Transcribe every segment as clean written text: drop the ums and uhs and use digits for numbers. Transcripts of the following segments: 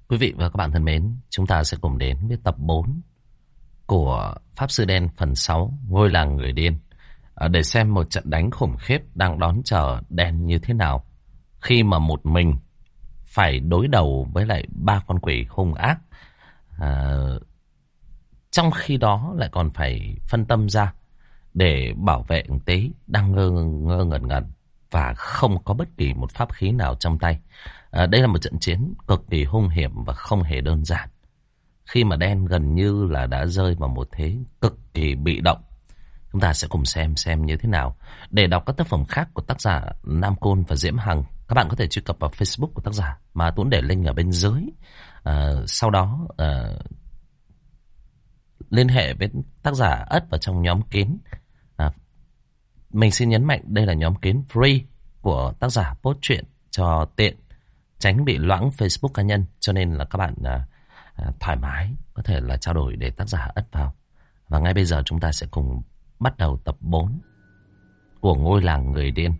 Quý vị và các bạn thân mến, chúng ta sẽ cùng đến với tập 4 của Pháp Sư Đen phần 6, Ngôi làng người điên, để xem một trận đánh khủng khiếp đang đón chờ Đen như thế nào khi mà một mình phải đối đầu với lại 3 con quỷ hung ác. Trong khi đó lại còn phải phân tâm ra để bảo vệ thằng Tế đang ngơ ngẩn ngẩn và không có bất kỳ một pháp khí nào trong tay. Đây là một trận chiến cực kỳ hung hiểm và không hề đơn giản. Khi mà Đen gần như là đã rơi vào một thế cực kỳ bị động. Chúng ta sẽ cùng xem như thế nào. Để đọc các tác phẩm khác của tác giả Nam Côn và Diễm Hằng, các bạn có thể truy cập vào Facebook của tác giả mà Tuấn để link ở bên dưới. Sau đó liên hệ với tác giả ất vào trong nhóm kín. Mình xin nhấn mạnh đây là nhóm kín free của tác giả post truyện cho tiện, tránh bị loãng Facebook cá nhân, cho nên là các bạn thoải mái có thể là trao đổi để tác giả ất vào. Và ngay bây giờ chúng ta sẽ cùng bắt đầu tập 4 của Ngôi làng người điên.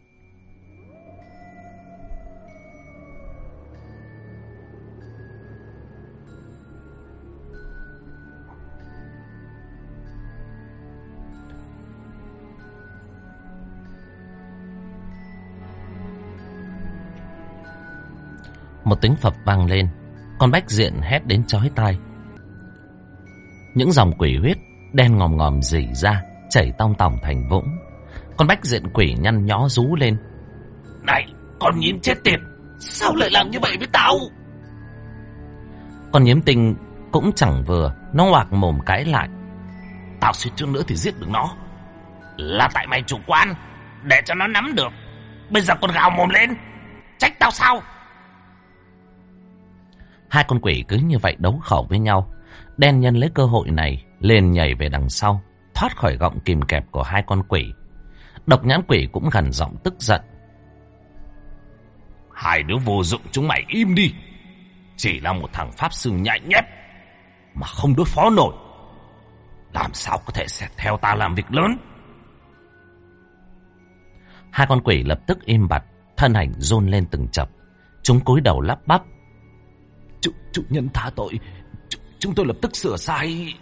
Một tiếng phập vang lên, con Bách Diện hét đến chói tai. Những dòng quỷ huyết đen ngòm ngòm rỉ ra, chảy tong tỏng thành vũng. Con Bách Diện quỷ nhăn nhó rú lên. Này, con nhím chết tiệt, sao lại làm như vậy với tao? Con nhím tinh cũng chẳng vừa, nó ngoạc mồm cãi lại. Tao suýt chút nữa thì giết được nó. Là tại mày chủ quan, để cho nó nắm được. Bây giờ con gào mồm lên, trách tao sao? Hai con quỷ cứ như vậy đấu khẩu với nhau. Đen nhân lấy cơ hội này lên nhảy về đằng sau, thoát khỏi gọng kìm kẹp của hai con quỷ. Độc Nhãn quỷ cũng gằn giọng tức giận. Hai đứa vô dụng chúng mày im đi. Chỉ là một thằng pháp sư nhạy nhép mà không đối phó nổi, làm sao có thể sẽ theo ta làm việc lớn. Hai con quỷ lập tức im bặt, thân ảnh run lên từng chập. Chúng cúi đầu lắp bắp. Chủ nhân tha tội, chúng tôi lập tức sửa sai.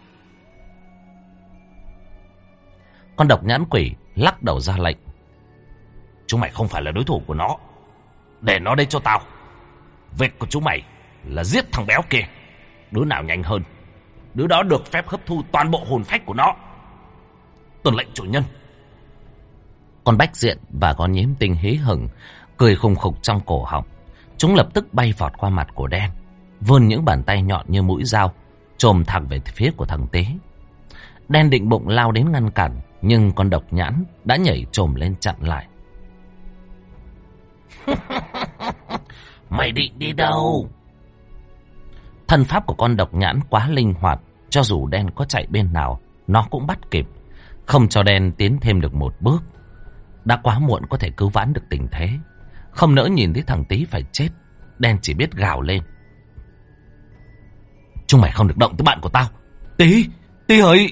Con Độc Nhãn quỷ lắc đầu ra lệnh. Chúng mày không phải là đối thủ của nó, để nó đây cho tao. Việc của chúng mày là giết thằng béo kia. Đứa nào nhanh hơn, đứa đó được phép hấp thu toàn bộ hồn phách của nó. Tuân lệnh chủ nhân. Con Bách Diện và con Nhím Tinh hí hửng, cười khùng khục trong cổ họng. Chúng lập tức bay vọt qua mặt của Đen, vươn những bàn tay nhọn như mũi dao, chồm thẳng về phía của thằng Tế. Đen định bụng lao đến ngăn cản, nhưng con Độc Nhãn đã nhảy chồm lên chặn lại. Mày định đi đâu? Thân pháp của con Độc Nhãn quá linh hoạt, cho dù Đen có chạy bên nào, nó cũng bắt kịp, không cho Đen tiến thêm được một bước. Đã quá muộn có thể cứu vãn được tình thế. Không nỡ nhìn thấy thằng Tí phải chết, Đen chỉ biết gào lên. Chúng mày không được động tới bạn của tao. Tí ơi!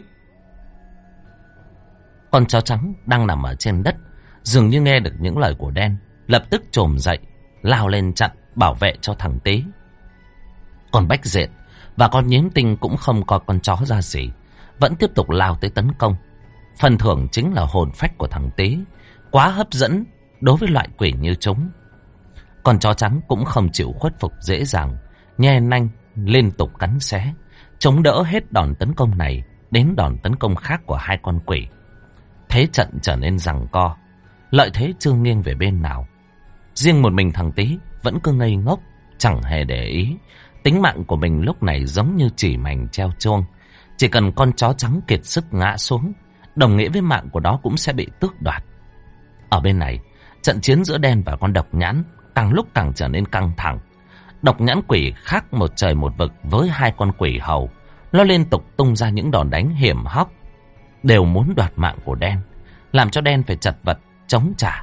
Con chó trắng đang nằm ở trên đất, dường như nghe được những lời của Đen, lập tức chồm dậy, lao lên chặn, bảo vệ cho thằng Tí. Còn Bách Diện và con Nhím Tinh cũng không coi con chó ra gì, vẫn tiếp tục lao tới tấn công. Phần thưởng chính là hồn phách của thằng Tí, quá hấp dẫn đối với loại quỷ như chúng. Con chó trắng cũng không chịu khuất phục dễ dàng, nhe nanh liên tục cắn xé, chống đỡ hết đòn tấn công này đến đòn tấn công khác của hai con quỷ. Thế trận trở nên giằng co, lợi thế chưa nghiêng về bên nào. Riêng một mình thằng Tí vẫn cứ ngây ngốc, chẳng hề để ý. Tính mạng của mình lúc này giống như chỉ mảnh treo chuông. Chỉ cần con chó trắng kiệt sức ngã xuống, đồng nghĩa với mạng của nó cũng sẽ bị tước đoạt. Ở bên này, trận chiến giữa Đen và con Độc Nhãn càng lúc càng trở nên căng thẳng. Độc Nhãn quỷ khác một trời một vực với hai con quỷ hầu. Nó liên tục tung ra những đòn đánh hiểm hóc, đều muốn đoạt mạng của Đen, làm cho Đen phải chật vật chống trả.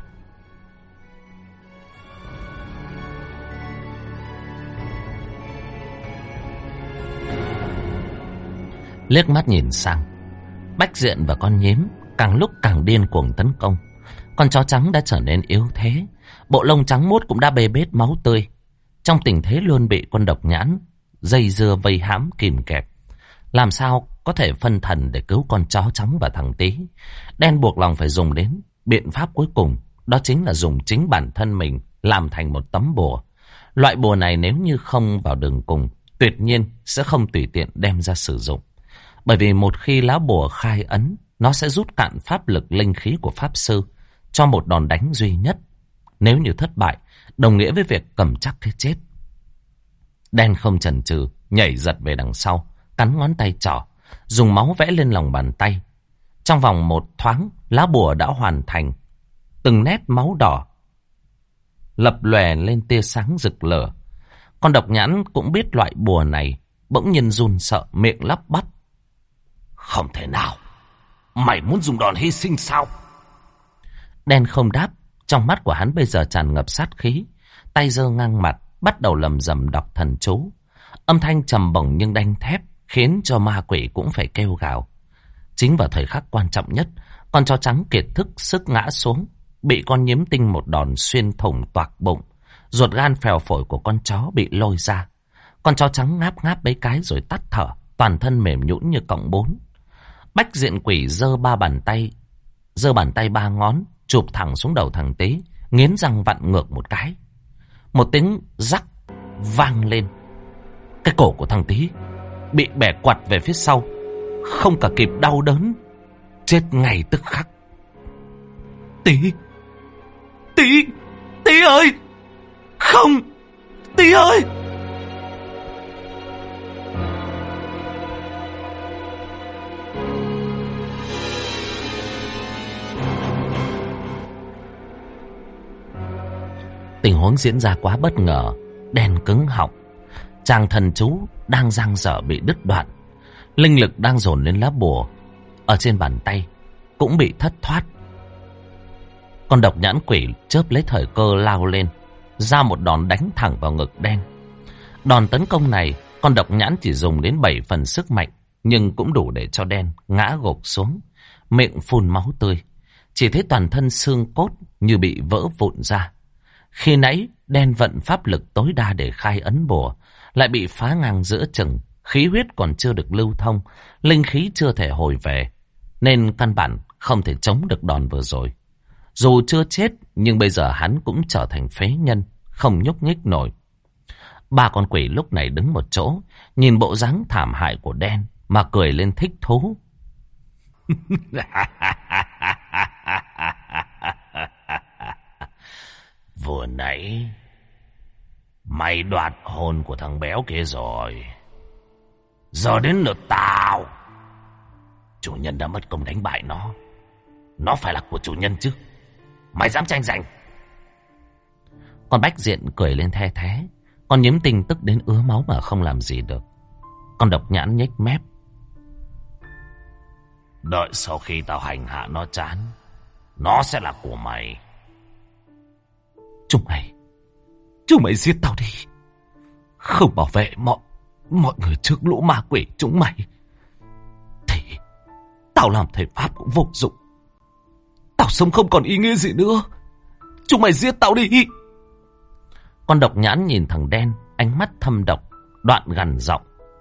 Liếc mắt nhìn sang, Bách Diện và con Nhím càng lúc càng điên cuồng tấn công. Con chó trắng đã trở nên yếu thế, bộ lông trắng muốt cũng đã bê bết máu tươi. Trong tình thế luôn bị con độc nhãn dây dưa vây hãm kìm kẹp, làm sao có thể phân thần để cứu con chó chóng và thằng Tý. Đen buộc lòng phải dùng đến biện pháp cuối cùng, đó chính là dùng chính bản thân mình làm thành một tấm bùa. Loại bùa này nếu như không vào đường cùng, tuyệt nhiên sẽ không tùy tiện đem ra sử dụng. Bởi vì một khi lá bùa khai ấn, nó sẽ rút cạn pháp lực linh khí của pháp sư cho một đòn đánh duy nhất. Nếu như thất bại, đồng nghĩa với việc cầm chắc cái chết. Đen không chần chừ, nhảy giật về đằng sau, cắn ngón tay trỏ, dùng máu vẽ lên lòng bàn tay. Trong vòng một thoáng, lá bùa đã hoàn thành. Từng nét máu đỏ lập lòe lên tia sáng rực lửa. Con độc nhãn cũng biết loại bùa này, bỗng nhiên run sợ, miệng lắp bắp. Không thể nào, mày muốn dùng đòn hy sinh sao? Đen không đáp, trong mắt của hắn bây giờ tràn ngập sát khí, tay giơ ngang mặt, bắt đầu lầm rầm đọc thần chú. Âm thanh trầm bổng nhưng đanh thép, khiến cho ma quỷ cũng phải kêu gào. Chính vào thời khắc quan trọng nhất, con chó trắng kiệt thức sức ngã xuống, bị con nhím tinh một đòn xuyên thủng toạc bụng. Ruột gan phèo phổi của con chó bị lôi ra. Con chó trắng ngáp ngáp mấy cái rồi tắt thở, toàn thân mềm nhũn như cọng bún. Bách diện quỷ giơ bàn tay ba ngón, chụp thẳng xuống đầu thằng Tế, nghiến răng vặn ngược một cái. Một tiếng rắc vang lên. Cái cổ của thằng Tế bị bẻ quặt về phía sau, không cả kịp đau đớn, chết ngay tức khắc. Tí ơi! Không! Tí ơi! Tình huống diễn ra quá bất ngờ, Đen cứng họng. Tràng thần chú đang dang dở bị đứt đoạn. Linh lực đang dồn lên lá bùa ở trên bàn tay cũng bị thất thoát. Con độc nhãn quỷ chớp lấy thời cơ lao lên, ra một đòn đánh thẳng vào ngực Đen. Đòn tấn công này, con độc nhãn chỉ dùng đến 7 phần sức mạnh, nhưng cũng đủ để cho Đen ngã gục xuống, miệng phun máu tươi. Chỉ thấy toàn thân xương cốt như bị vỡ vụn ra. Khi nãy, Đen vận pháp lực tối đa để khai ấn bùa, lại bị phá ngang giữa chừng, khí huyết còn chưa được lưu thông, linh khí chưa thể hồi về, nên căn bản không thể chống được đòn vừa rồi. Dù chưa chết, nhưng bây giờ hắn cũng trở thành phế nhân, không nhúc nhích nổi. Ba con quỷ lúc này đứng một chỗ, nhìn bộ dáng thảm hại của Đen mà cười lên thích thú. Vừa nãy mày đoạt hồn của thằng béo kia rồi, giờ đến lượt tao. Chủ nhân đã mất công đánh bại nó phải là của chủ nhân chứ. Mày dám tranh giành? Con Bách Diện cười lên the thé. Con nhím tinh tức đến ứa máu mà không làm gì được. Con độc nhãn nhếch mép. Đợi sau khi tao hành hạ nó chán, nó sẽ là của mày. Chúng mày giết tao đi. Không bảo vệ mọi người trước lũ ma quỷ chúng mày thì tao làm thầy pháp cũng vô dụng. Tao sống không còn ý nghĩa gì nữa. Chúng mày giết tao đi. Con độc nhãn nhìn thằng Đen, ánh mắt thâm độc, đoạn gằn giọng.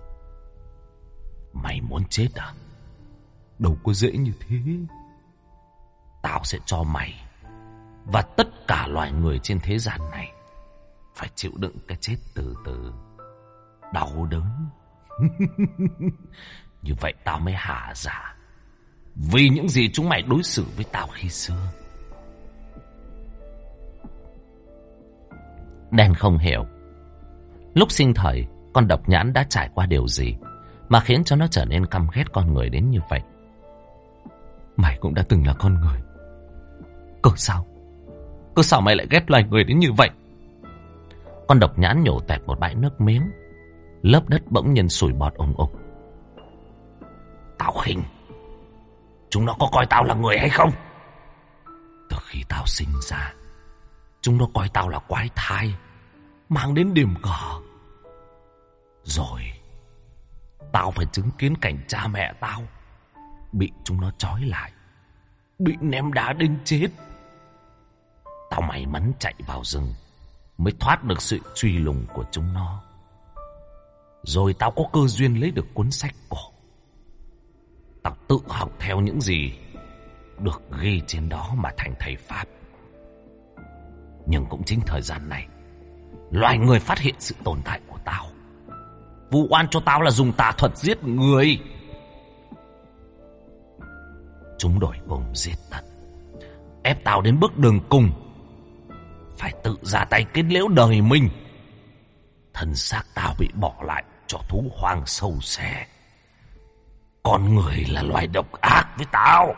Mày muốn chết à? Đâu có dễ như thế. Tao sẽ cho mày và tất cả loài người trên thế gian này phải chịu đựng cái chết từ từ, đau đớn. Như vậy tao mới hạ giả vì những gì chúng mày đối xử với tao khi xưa. Đen không hiểu lúc sinh thời con độc nhãn đã trải qua điều gì mà khiến cho nó trở nên căm ghét con người đến như vậy. Mày cũng đã từng là con người. Cơ sao mày lại ghét loài người đến như vậy? Con độc nhãn nhổ tẹt một bãi nước miếng. Lớp đất bỗng nhiên sủi bọt ùng ục. Tao khinh chúng nó có coi tao là người hay không? Từ khi tao sinh ra, chúng nó coi tao là quái thai, mang đến điểm cờ. Rồi tao phải chứng kiến cảnh cha mẹ tao bị chúng nó trói lại, bị ném đá đến chết. Tao may mắn chạy vào rừng, mới thoát được sự truy lùng của chúng nó. Rồi tao có cơ duyên lấy được cuốn sách cổ. Tao tự học theo những gì được ghi trên đó mà thành thầy Pháp. Nhưng cũng chính thời gian này, loài người phát hiện sự tồn tại của tao. Vụ oan cho tao là dùng tà thuật giết người. Chúng đổi cùng giết tận, ép tao đến bước đường cùng, phải tự ra tay kết liễu đời mình. Thân xác tao bị bỏ lại cho thú hoang sâu xé. Con người là loài độc ác với tao.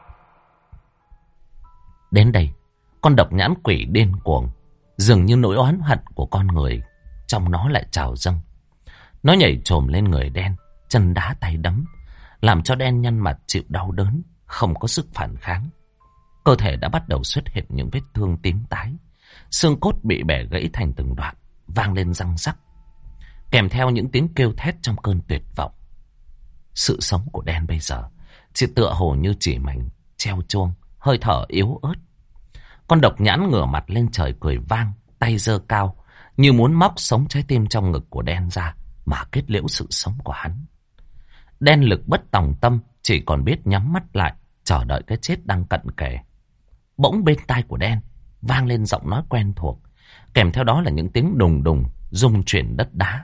Đến đây, con độc nhãn quỷ điên cuồng, dường như nỗi oán hận của con người trong nó lại trào dâng. Nó nhảy chồm lên người đen, chân đá tay đấm, làm cho đen nhăn mặt chịu đau đớn, không có sức phản kháng. Cơ thể đã bắt đầu xuất hiện những vết thương tím tái, xương cốt bị bẻ gãy thành từng đoạn, vang lên răng rắc, kèm theo những tiếng kêu thét trong cơn tuyệt vọng. Sự sống của đen bây giờ chỉ tựa hồ như chỉ mảnh treo chuông, hơi thở yếu ớt. Con độc nhãn ngửa mặt lên trời cười vang, tay giơ cao, như muốn móc sống trái tim trong ngực của đen ra mà kết liễu sự sống của hắn. Đen lực bất tòng tâm, chỉ còn biết nhắm mắt lại, chờ đợi cái chết đang cận kề. Bỗng bên tai của đen vang lên giọng nói quen thuộc, kèm theo đó là những tiếng đùng đùng rung chuyển đất đá.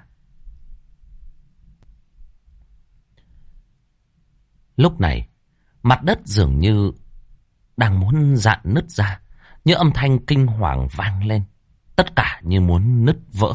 Lúc này, mặt đất dường như đang muốn rạn nứt ra, những âm thanh kinh hoàng vang lên, tất cả như muốn nứt vỡ.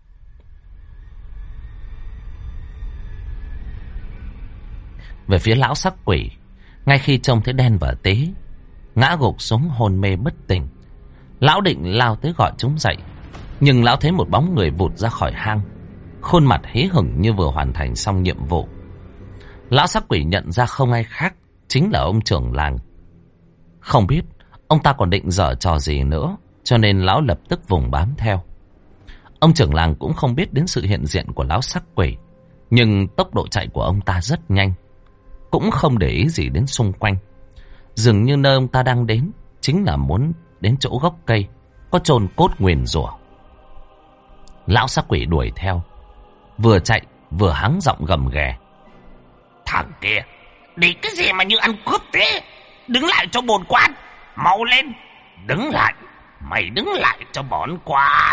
Về phía lão sắc quỷ, ngay khi trông thấy đen và tế ngã gục xuống hôn mê bất tỉnh, lão định lao tới gọi chúng dậy, nhưng lão thấy một bóng người vụt ra khỏi hang, khuôn mặt hí hửng như vừa hoàn thành xong nhiệm vụ. Lão sắc quỷ nhận ra không ai khác chính là ông trưởng làng. Không biết ông ta còn định giở trò gì nữa, cho nên lão lập tức vùng bám theo. Ông trưởng làng cũng không biết đến sự hiện diện của lão sắc quỷ, nhưng tốc độ chạy của ông ta rất nhanh, cũng không để ý gì đến xung quanh. Dường như nơi ông ta đang đến chính là muốn đến chỗ gốc cây có chôn cốt nguyền rủa. Lão sắc quỷ đuổi theo, vừa chạy vừa hắng giọng gầm ghè: "Thằng kia, đi cái gì mà như ăn cướp thế? Đứng lại cho bổn quan, mau lên, đứng lại, mày đứng lại cho bổn quan."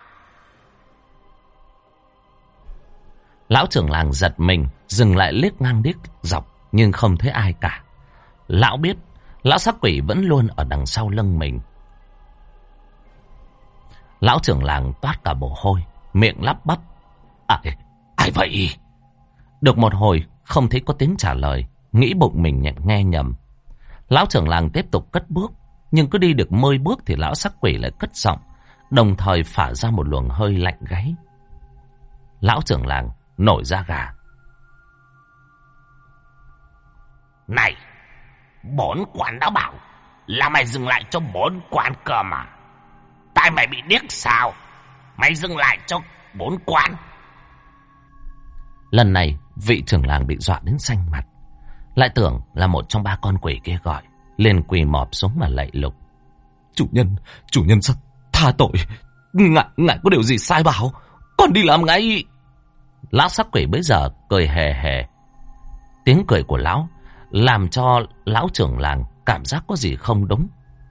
Lão trưởng làng giật mình, dừng lại liếc ngang liếc dọc, nhưng không thấy ai cả. Lão biết lão sắc quỷ vẫn luôn ở đằng sau lưng mình. Lão trưởng làng toát cả mồ hôi, miệng lắp bắp: Ai vậy?" Được một hồi không thấy có tiếng trả lời, nghĩ bụng mình nghe nhầm. Lão trưởng làng tiếp tục cất bước, nhưng cứ đi được 10 bước thì lão sắc quỷ lại cất giọng, đồng thời phả ra một luồng hơi lạnh gáy. Lão trưởng làng nổi da gà: "Này, bổn quan đã bảo là mày dừng lại cho bổn quan cơ mà. Tai mày bị điếc sao? Mày dừng lại cho bổn quan." Lần này vị trưởng làng bị dọa đến xanh mặt, lại tưởng là một trong ba con quỷ kia gọi, liền quỳ mọp xuống mà lạy lục: chủ nhân sao tha tội, ngài có điều gì sai bảo, con đi làm ngay." Lão sắc quỷ bấy giờ cười hề hề. Tiếng cười của lão làm cho lão trưởng làng cảm giác có gì không đúng.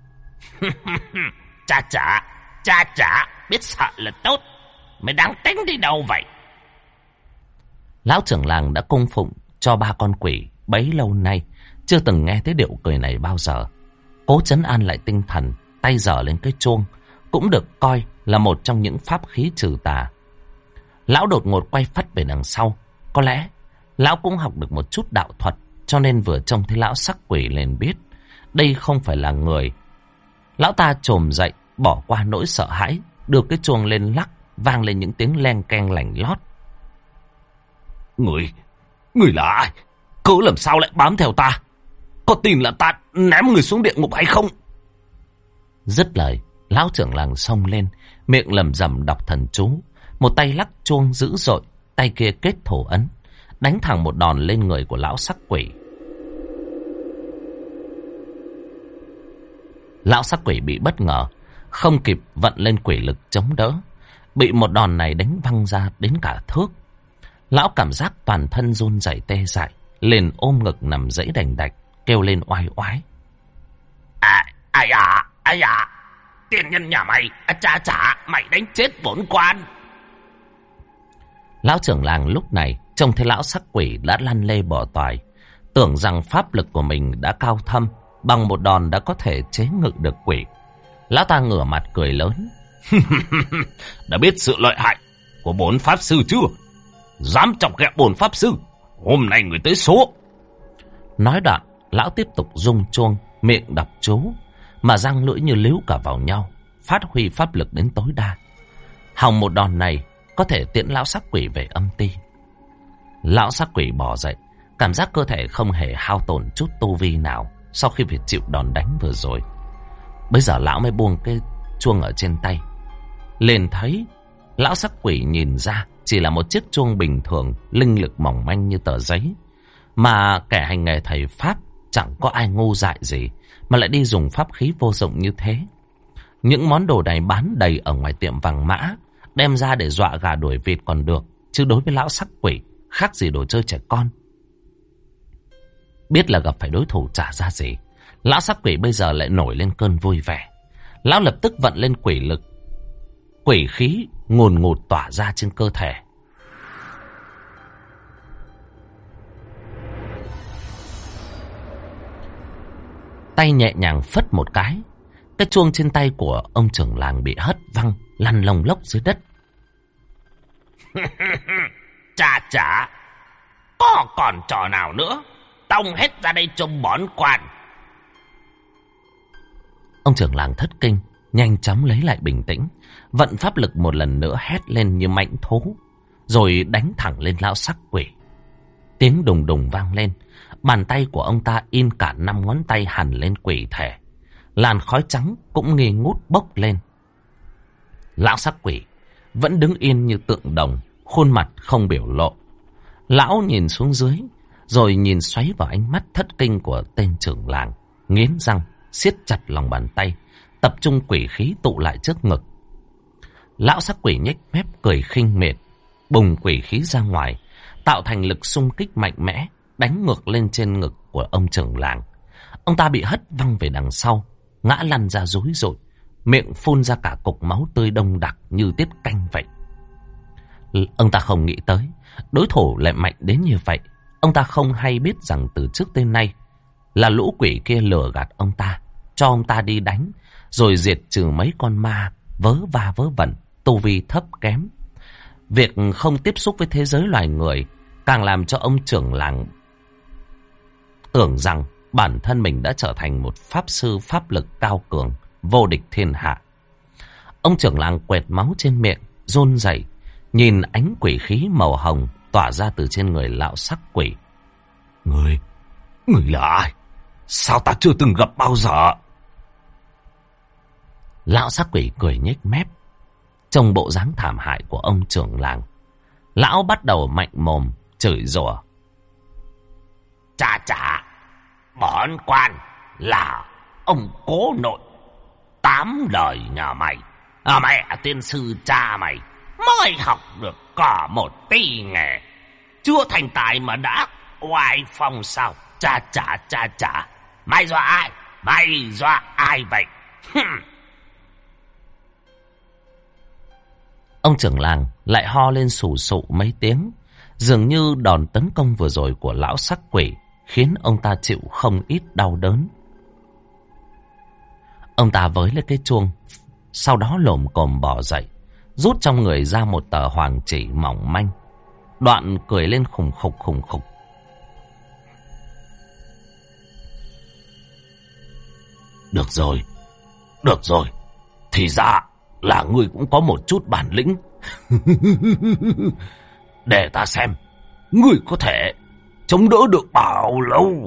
Cha chả biết sợ là tốt, mày đang tính đi đâu vậy?" Lão trưởng làng đã cung phụng cho ba con quỷ bấy lâu nay, chưa từng nghe thấy điệu cười này bao giờ. Cố trấn an lại tinh thần, tay giở lên cái chuông, cũng được coi là một trong những pháp khí trừ tà. Lão đột ngột quay phắt về đằng sau. Có lẽ lão cũng học được một chút đạo thuật, cho nên vừa trông thấy lão sắc quỷ liền biết đây không phải là người. Lão ta chồm dậy, bỏ qua nỗi sợ hãi, đưa cái chuông lên lắc, vang lên những tiếng len keng lành lót. Người là ai? Cớ làm sao lại bám theo ta? Có tin là ta ném người xuống địa ngục hay không?" Dứt lời, lão trưởng làng xông lên, miệng lẩm rẩm đọc thần chú, một tay lắc chuông dữ dội, tay kia kết thổ ấn, đánh thẳng một đòn lên người của lão sắc quỷ. Lão sắc quỷ bị bất ngờ, không kịp vận lên quỷ lực chống đỡ, bị một đòn này đánh văng ra đến cả thước. Lão cảm giác toàn thân run rẩy tê dại, liền ôm ngực nằm dãy đành đạch, kêu lên oai oái. Ai à, tiên nhân nhà mày, chà, mày đánh chết bổn quan. Lão trưởng làng lúc này trông thấy lão sắc quỷ đã lăn lê bỏ toài, tưởng rằng pháp lực của mình đã cao thâm, bằng một đòn đã có thể chế ngự được quỷ. Lão ta ngửa mặt cười lớn. Đã biết sự lợi hại của bổn pháp sư chưa? Dám chọc ghẹo bổn pháp sư, hôm nay người tới số. Nói đoạn, lão tiếp tục rung chuông, miệng đọc chú, mà răng lưỡi như líu cả vào nhau, phát huy pháp lực đến tối đa. Hòng một đòn này có thể tiễn lão sắc quỷ về âm ti. Lão sắc quỷ bò dậy, cảm giác cơ thể không hề hao tổn chút tu vi nào sau khi phải chịu đòn đánh vừa rồi. Bây giờ lão mới buông cái chuông ở trên tay, liền thấy lão sắc quỷ nhìn ra chỉ là một chiếc chuông bình thường, linh lực mỏng manh như tờ giấy. Mà kẻ hành nghề thầy pháp chẳng có ai ngu dại gì mà lại đi dùng pháp khí vô dụng như thế. Những món đồ này bán đầy ở ngoài tiệm vàng mã, đem ra để dọa gà đuổi vịt còn được, chứ đối với lão sắc quỷ khác gì đồ chơi trẻ con. Biết là gặp phải đối thủ trả ra gì, lão sắc quỷ bây giờ lại nổi lên cơn vui vẻ. Lão lập tức vận lên quỷ lực, quỷ khí ngùn ngụt tỏa ra trên cơ thể. Tay nhẹ nhàng phất một cái chuông trên tay của ông trưởng làng bị hất văng lăn lông lốc dưới đất. Chà, có còn trò nào nữa, tông hết ra đây cho bón quan. Ông trưởng làng thất kinh, nhanh chóng lấy lại bình tĩnh, vận pháp lực một lần nữa hét lên như mãnh thú, rồi đánh thẳng lên lão sắc quỷ. Tiếng đùng đùng vang lên, bàn tay của ông ta in cả 5 ngón tay hằn lên quỷ thể. Làn khói trắng cũng nghi ngút bốc lên. Lão sắc quỷ vẫn đứng yên như tượng đồng, khuôn mặt không biểu lộ. Lão nhìn xuống dưới, rồi nhìn xoáy vào ánh mắt thất kinh của tên trưởng làng, nghiến răng, siết chặt lòng bàn tay, tập trung quỷ khí tụ lại trước ngực. Lão sắc quỷ nhếch mép cười khinh miệt, bùng quỷ khí ra ngoài, tạo thành lực xung kích mạnh mẽ, đánh ngược lên trên ngực của ông trưởng làng. Ông ta bị hất văng về đằng sau, ngã lăn ra rúi rụi, miệng phun ra cả cục máu tươi đông đặc như tiết canh vậy. Ông ta không nghĩ tới đối thủ lại mạnh đến như vậy. Ông ta không hay biết rằng từ trước tới nay là lũ quỷ kia lừa gạt ông ta, cho ông ta đi đánh, rồi diệt trừ mấy con ma vớ va vớ vẩn, tu vi thấp kém. Việc không tiếp xúc với thế giới loài người càng làm cho ông trưởng làng tưởng rằng bản thân mình đã trở thành một pháp sư pháp lực cao cường, vô địch thiên hạ. Ông trưởng làng quệt máu trên miệng, run rẩy, nhìn ánh quỷ khí màu hồng tỏa ra từ trên người lão sắc quỷ. Người là ai? Sao ta chưa từng gặp bao giờ? Lão sắc quỷ cười nhếch mép, trông bộ dáng thảm hại của ông trưởng làng. Lão bắt đầu mạnh mồm chửi rủa. Chà, bổn quan là ông cố nội 8 đời nhà mày. Mẹ tiên sư cha mày mới học được có một tí nghề, chưa thành tài mà đã oai phong sao? Chà, mày dọa ai vậy? Ông trưởng làng lại ho lên sù sụ mấy tiếng, dường như đòn tấn công vừa rồi của lão sắc quỷ khiến ông ta chịu không ít đau đớn. Ông ta với lấy cái chuông, sau đó lồm cồm bò dậy, rút trong người ra một tờ hoàng chỉ mỏng manh, đoạn cười lên khùng khục. Được rồi, thì ra là ngươi cũng có một chút bản lĩnh. Để ta xem ngươi có thể chống đỡ được bao lâu.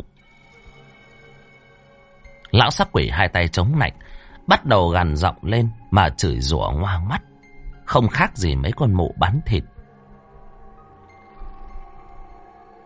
Lão sắc quỷ hai tay chống nạnh, bắt đầu gằn giọng lên mà chửi rủa ngoang mắt, không khác gì mấy con mụ bán thịt.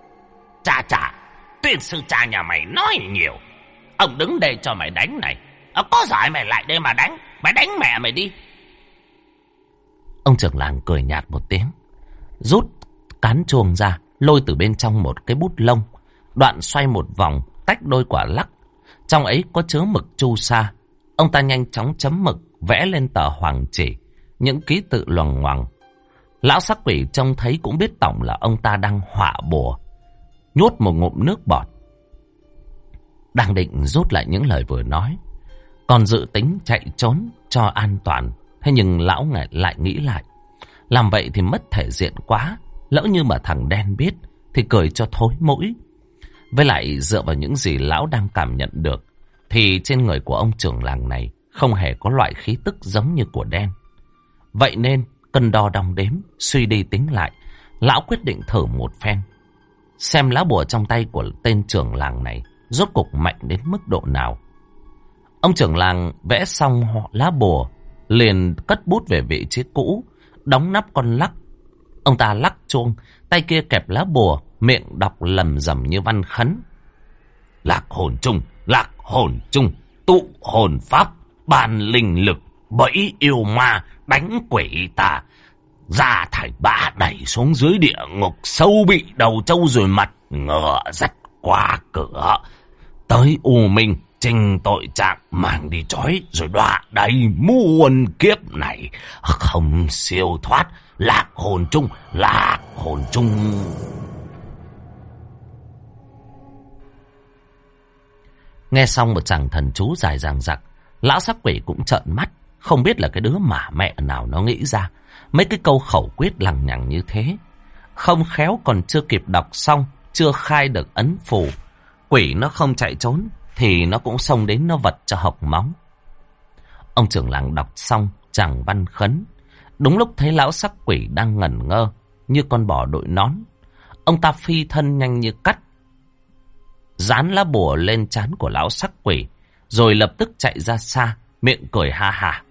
Chà, tiên sư cha nhà mày nói nhiều. Ông đứng đây cho mày đánh này, Có giỏi mày lại đây mà đánh. Mày đánh mẹ mày đi. Ông trưởng làng cười nhạt một tiếng, rút cán chuông ra, lôi từ bên trong một cái bút lông, đoạn xoay một vòng, tách đôi quả lắc. Trong ấy có chứa mực chu sa. Ông ta nhanh chóng chấm mực, vẽ lên tờ hoàng chỉ những ký tự loằng ngoằng. Lão sắc quỷ trông thấy cũng biết tổng là ông ta đang họa bùa, nhốt một ngụm nước bọt. Đang định rút lại những lời vừa nói, còn dự tính chạy trốn cho an toàn. Thế nhưng lão lại nghĩ lại, làm vậy thì mất thể diện quá. Lỡ như mà thằng đen biết thì cười cho thối mũi. Với lại dựa vào những gì lão đang cảm nhận được, thì trên người của ông trưởng làng này không hề có loại khí tức giống như của đen. Vậy nên cân đo đong đếm, suy đi tính lại, lão quyết định thử một phen, xem lá bùa trong tay của tên trưởng làng này rốt cục mạnh đến mức độ nào. Ông trưởng làng vẽ xong lá bùa, liền cất bút về vị trí cũ, đóng nắp con lắc. Ông ta lắc chuông, tay kia kẹp lá bùa, miệng đọc lầm rầm như văn khấn. Lạc hồn chung, tụ hồn pháp, ban linh lực, bẫy yêu ma, đánh quỷ tà, ra thải bã đẩy xuống dưới địa ngục, sâu bị đầu trâu rồi mặt ngựa dắt qua cửa, tới u minh trình tội trạng, mang đi trói rồi đọa đầy muôn kiếp này không siêu thoát. Lạc hồn chung. Nghe xong một chàng thần chú dài dằng dặc, lão sắc quỷ cũng trợn mắt, không biết là cái đứa mả mẹ nào nó nghĩ ra mấy cái câu khẩu quyết lằng nhằng như thế. Không khéo còn chưa kịp đọc xong, chưa khai được ấn phù, quỷ nó không chạy trốn thì nó cũng xông đến nó vật cho hộc máu. Ông trưởng làng đọc xong chàng văn khấn, đúng lúc thấy lão sắc quỷ đang ngẩn ngơ như con bò đội nón. Ông ta phi thân nhanh như cắt, dán lá bùa lên trán của lão sắc quỷ, rồi lập tức chạy ra xa, miệng cười ha ha.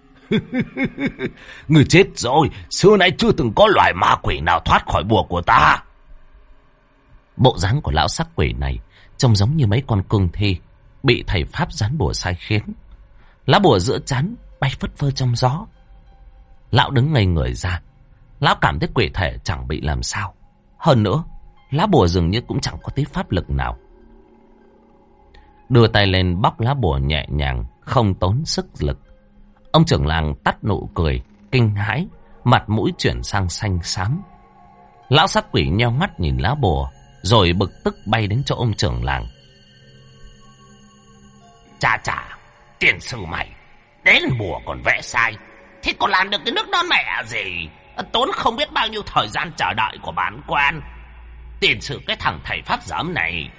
Người chết rồi, xưa nay chưa từng có loài ma quỷ nào thoát khỏi bùa của ta. Bộ dáng của lão sắc quỷ này trông giống như mấy con cương thi bị thầy pháp dán bùa sai khiến. Lá bùa giữa trán bay phất phơ trong gió. Lão đứng ngây người ra. Lão cảm thấy quỷ thể chẳng bị làm sao. Hơn nữa, lá bùa dường như cũng chẳng có tí pháp lực nào. Đưa tay lên bóc lá bùa nhẹ nhàng, không tốn sức lực. Ông trưởng làng tắt nụ cười, kinh hãi, mặt mũi chuyển sang xanh xám. Lão sắc quỷ nheo mắt nhìn lá bùa, rồi bực tức bay đến chỗ ông trưởng làng. Chà, tiền sư mày, đến bùa còn vẽ sai, thế còn làm được cái nước non mẹ gì? Tốn không biết bao nhiêu thời gian chờ đợi của bản quan. Tiền sư cái thằng thầy pháp giám này.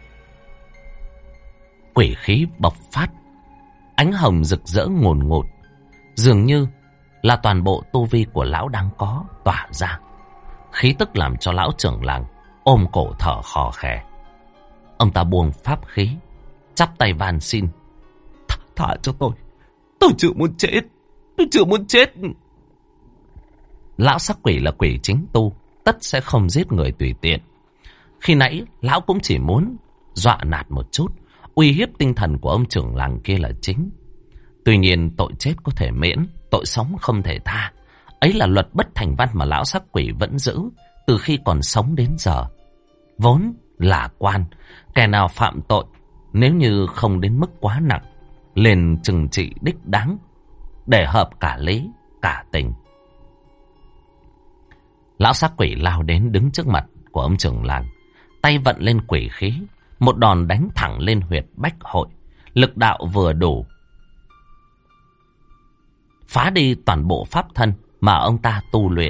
Quỷ khí bộc phát, ánh hồng rực rỡ ngùn ngụt, dường như là toàn bộ tu vi của lão đang có tỏa ra. Khí tức làm cho lão trưởng làng ôm cổ thở khò khè. Ông ta buông pháp khí, chắp tay van xin. Thả cho tôi chưa muốn chết. Lão sắc quỷ là quỷ chính tu, tất sẽ không giết người tùy tiện. Khi nãy lão cũng chỉ muốn dọa nạt một chút, uy hiếp tinh thần của ông trưởng làng kia là chính. Tuy nhiên tội chết có thể miễn, tội sống không thể tha. Ấy là luật bất thành văn mà lão sắc quỷ vẫn giữ từ khi còn sống đến giờ. Vốn là quan, kẻ nào phạm tội nếu như không đến mức quá nặng, liền trừng trị đích đáng, để hợp cả lý cả tình. Lão sắc quỷ lao đến đứng trước mặt của ông trưởng làng, tay vận lên quỷ khí, một đòn đánh thẳng lên huyệt bách hội. Lực đạo vừa đủ phá đi toàn bộ pháp thân mà ông ta tu luyện.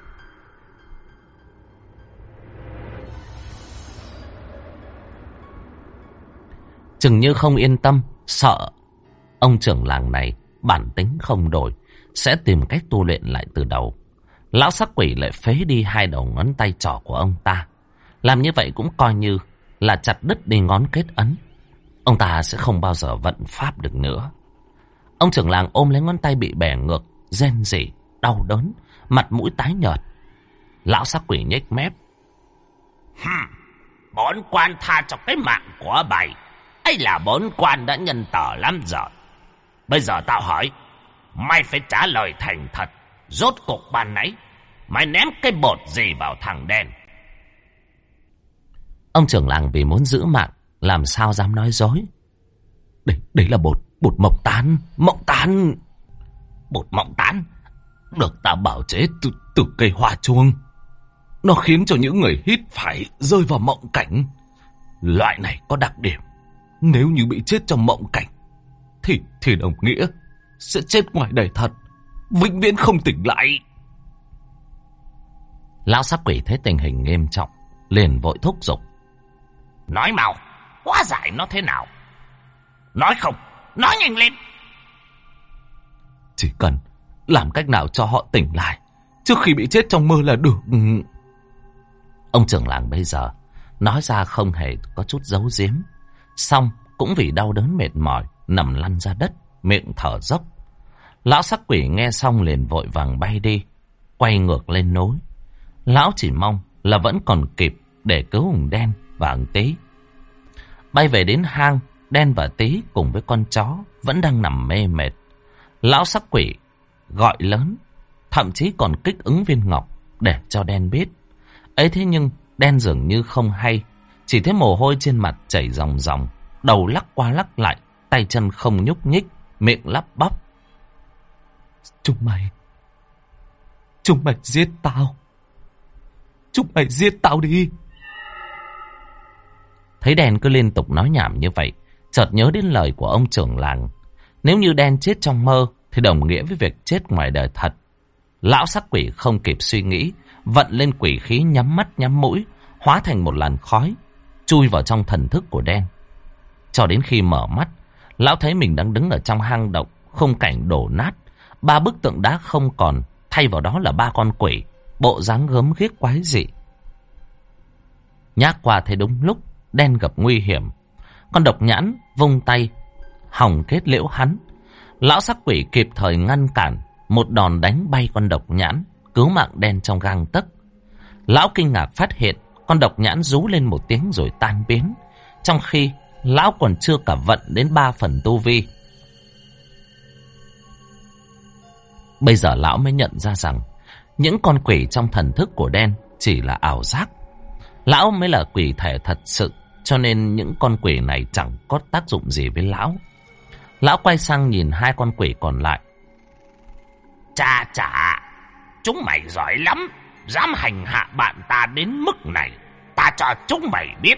Chừng như không yên tâm, sợ ông trưởng làng này bản tính không đổi, sẽ tìm cách tu luyện lại từ đầu. Lão sắc quỷ lại phế đi 2 đầu ngón tay trỏ của ông ta. Làm như vậy cũng coi như là chặt đứt đi ngón kết ấn. Ông ta sẽ không bao giờ vận pháp được nữa. Ông trưởng làng ôm lấy ngón tay bị bẻ ngược, rên rỉ, đau đớn, mặt mũi tái nhợt. Lão sắc quỷ nhếch mép. Bổn quan tha cho cái mạng của bày. Ấy là bổn quan đã nhân tờ lắm rồi. Bây giờ tao hỏi, mày phải trả lời thành thật. Rốt cuộc ban nãy mày ném cái bột gì vào thằng đen? Ông trưởng làng vì muốn giữ mạng làm sao dám nói dối. Đấy là bột mộng tán. Bột mộng tán? Được ta bảo chế từ cây hoa chuông. Nó khiến cho những người hít phải rơi vào mộng cảnh. Loại này có đặc điểm, nếu như bị chết trong mộng cảnh thì đồng nghĩa sẽ chết ngoài đời thật, vĩnh viễn không tỉnh lại. Lão sắc quỷ thấy tình hình nghiêm trọng, liền vội thúc giục. Nói mau, hóa giải nó thế nào? Nói không, nói nhanh lên. Chỉ cần làm cách nào cho họ tỉnh lại trước khi bị chết trong mơ là được. Ông trưởng làng bây giờ nói ra không hề có chút giấu giếm, xong cũng vì đau đớn mệt mỏi nằm lăn ra đất, miệng thở dốc. Lão sắc quỷ nghe xong liền vội vàng bay đi, quay ngược lên núi. Lão chỉ mong là vẫn còn kịp để cứu thằng Đen và thằng Tí. Bay về đến hang, Đen và Tí cùng với con chó vẫn đang nằm mê mệt. Lão sắc quỷ gọi lớn, thậm chí còn kích ứng viên ngọc để cho Đen biết. Ấy thế nhưng Đen dường như không hay, chỉ thấy mồ hôi trên mặt chảy ròng ròng, đầu lắc qua lắc lại, tay chân không nhúc nhích, miệng lắp bắp. Chúng mày giết tao. Chúng mày giết tao đi. Thấy Đen cứ liên tục nói nhảm như vậy, chợt nhớ đến lời của ông trưởng làng. Nếu như Đen chết trong mơ thì đồng nghĩa với việc chết ngoài đời thật. Lão sắc quỷ không kịp suy nghĩ, vận lên quỷ khí nhắm mắt nhắm mũi, hóa thành một làn khói, chui vào trong thần thức của Đen. Cho đến khi mở mắt, lão thấy mình đang đứng ở trong hang động, khung cảnh đổ nát, 3 bức tượng đá không còn, thay vào đó là 3 con quỷ, bộ dáng gớm ghiếc quái dị. Nhác qua thấy đúng lúc Đen gặp nguy hiểm, con độc nhãn vung tay hòng kết liễu hắn. Lão sắc quỷ kịp thời ngăn cản, một đòn đánh bay con độc nhãn, cứu mạng Đen trong gang tấc. Lão kinh ngạc phát hiện con độc nhãn rú lên một tiếng rồi tan biến, trong khi lão còn chưa cả vận đến 3 phần tu vi. Bây giờ lão mới nhận ra rằng những con quỷ trong thần thức của Đen chỉ là ảo giác. Lão mới là quỷ thể thật sự, cho nên những con quỷ này chẳng có tác dụng gì với lão. Lão quay sang nhìn 2 con quỷ còn lại. Chà, chúng mày giỏi lắm, dám hành hạ bạn ta đến mức này, ta cho chúng mày biết.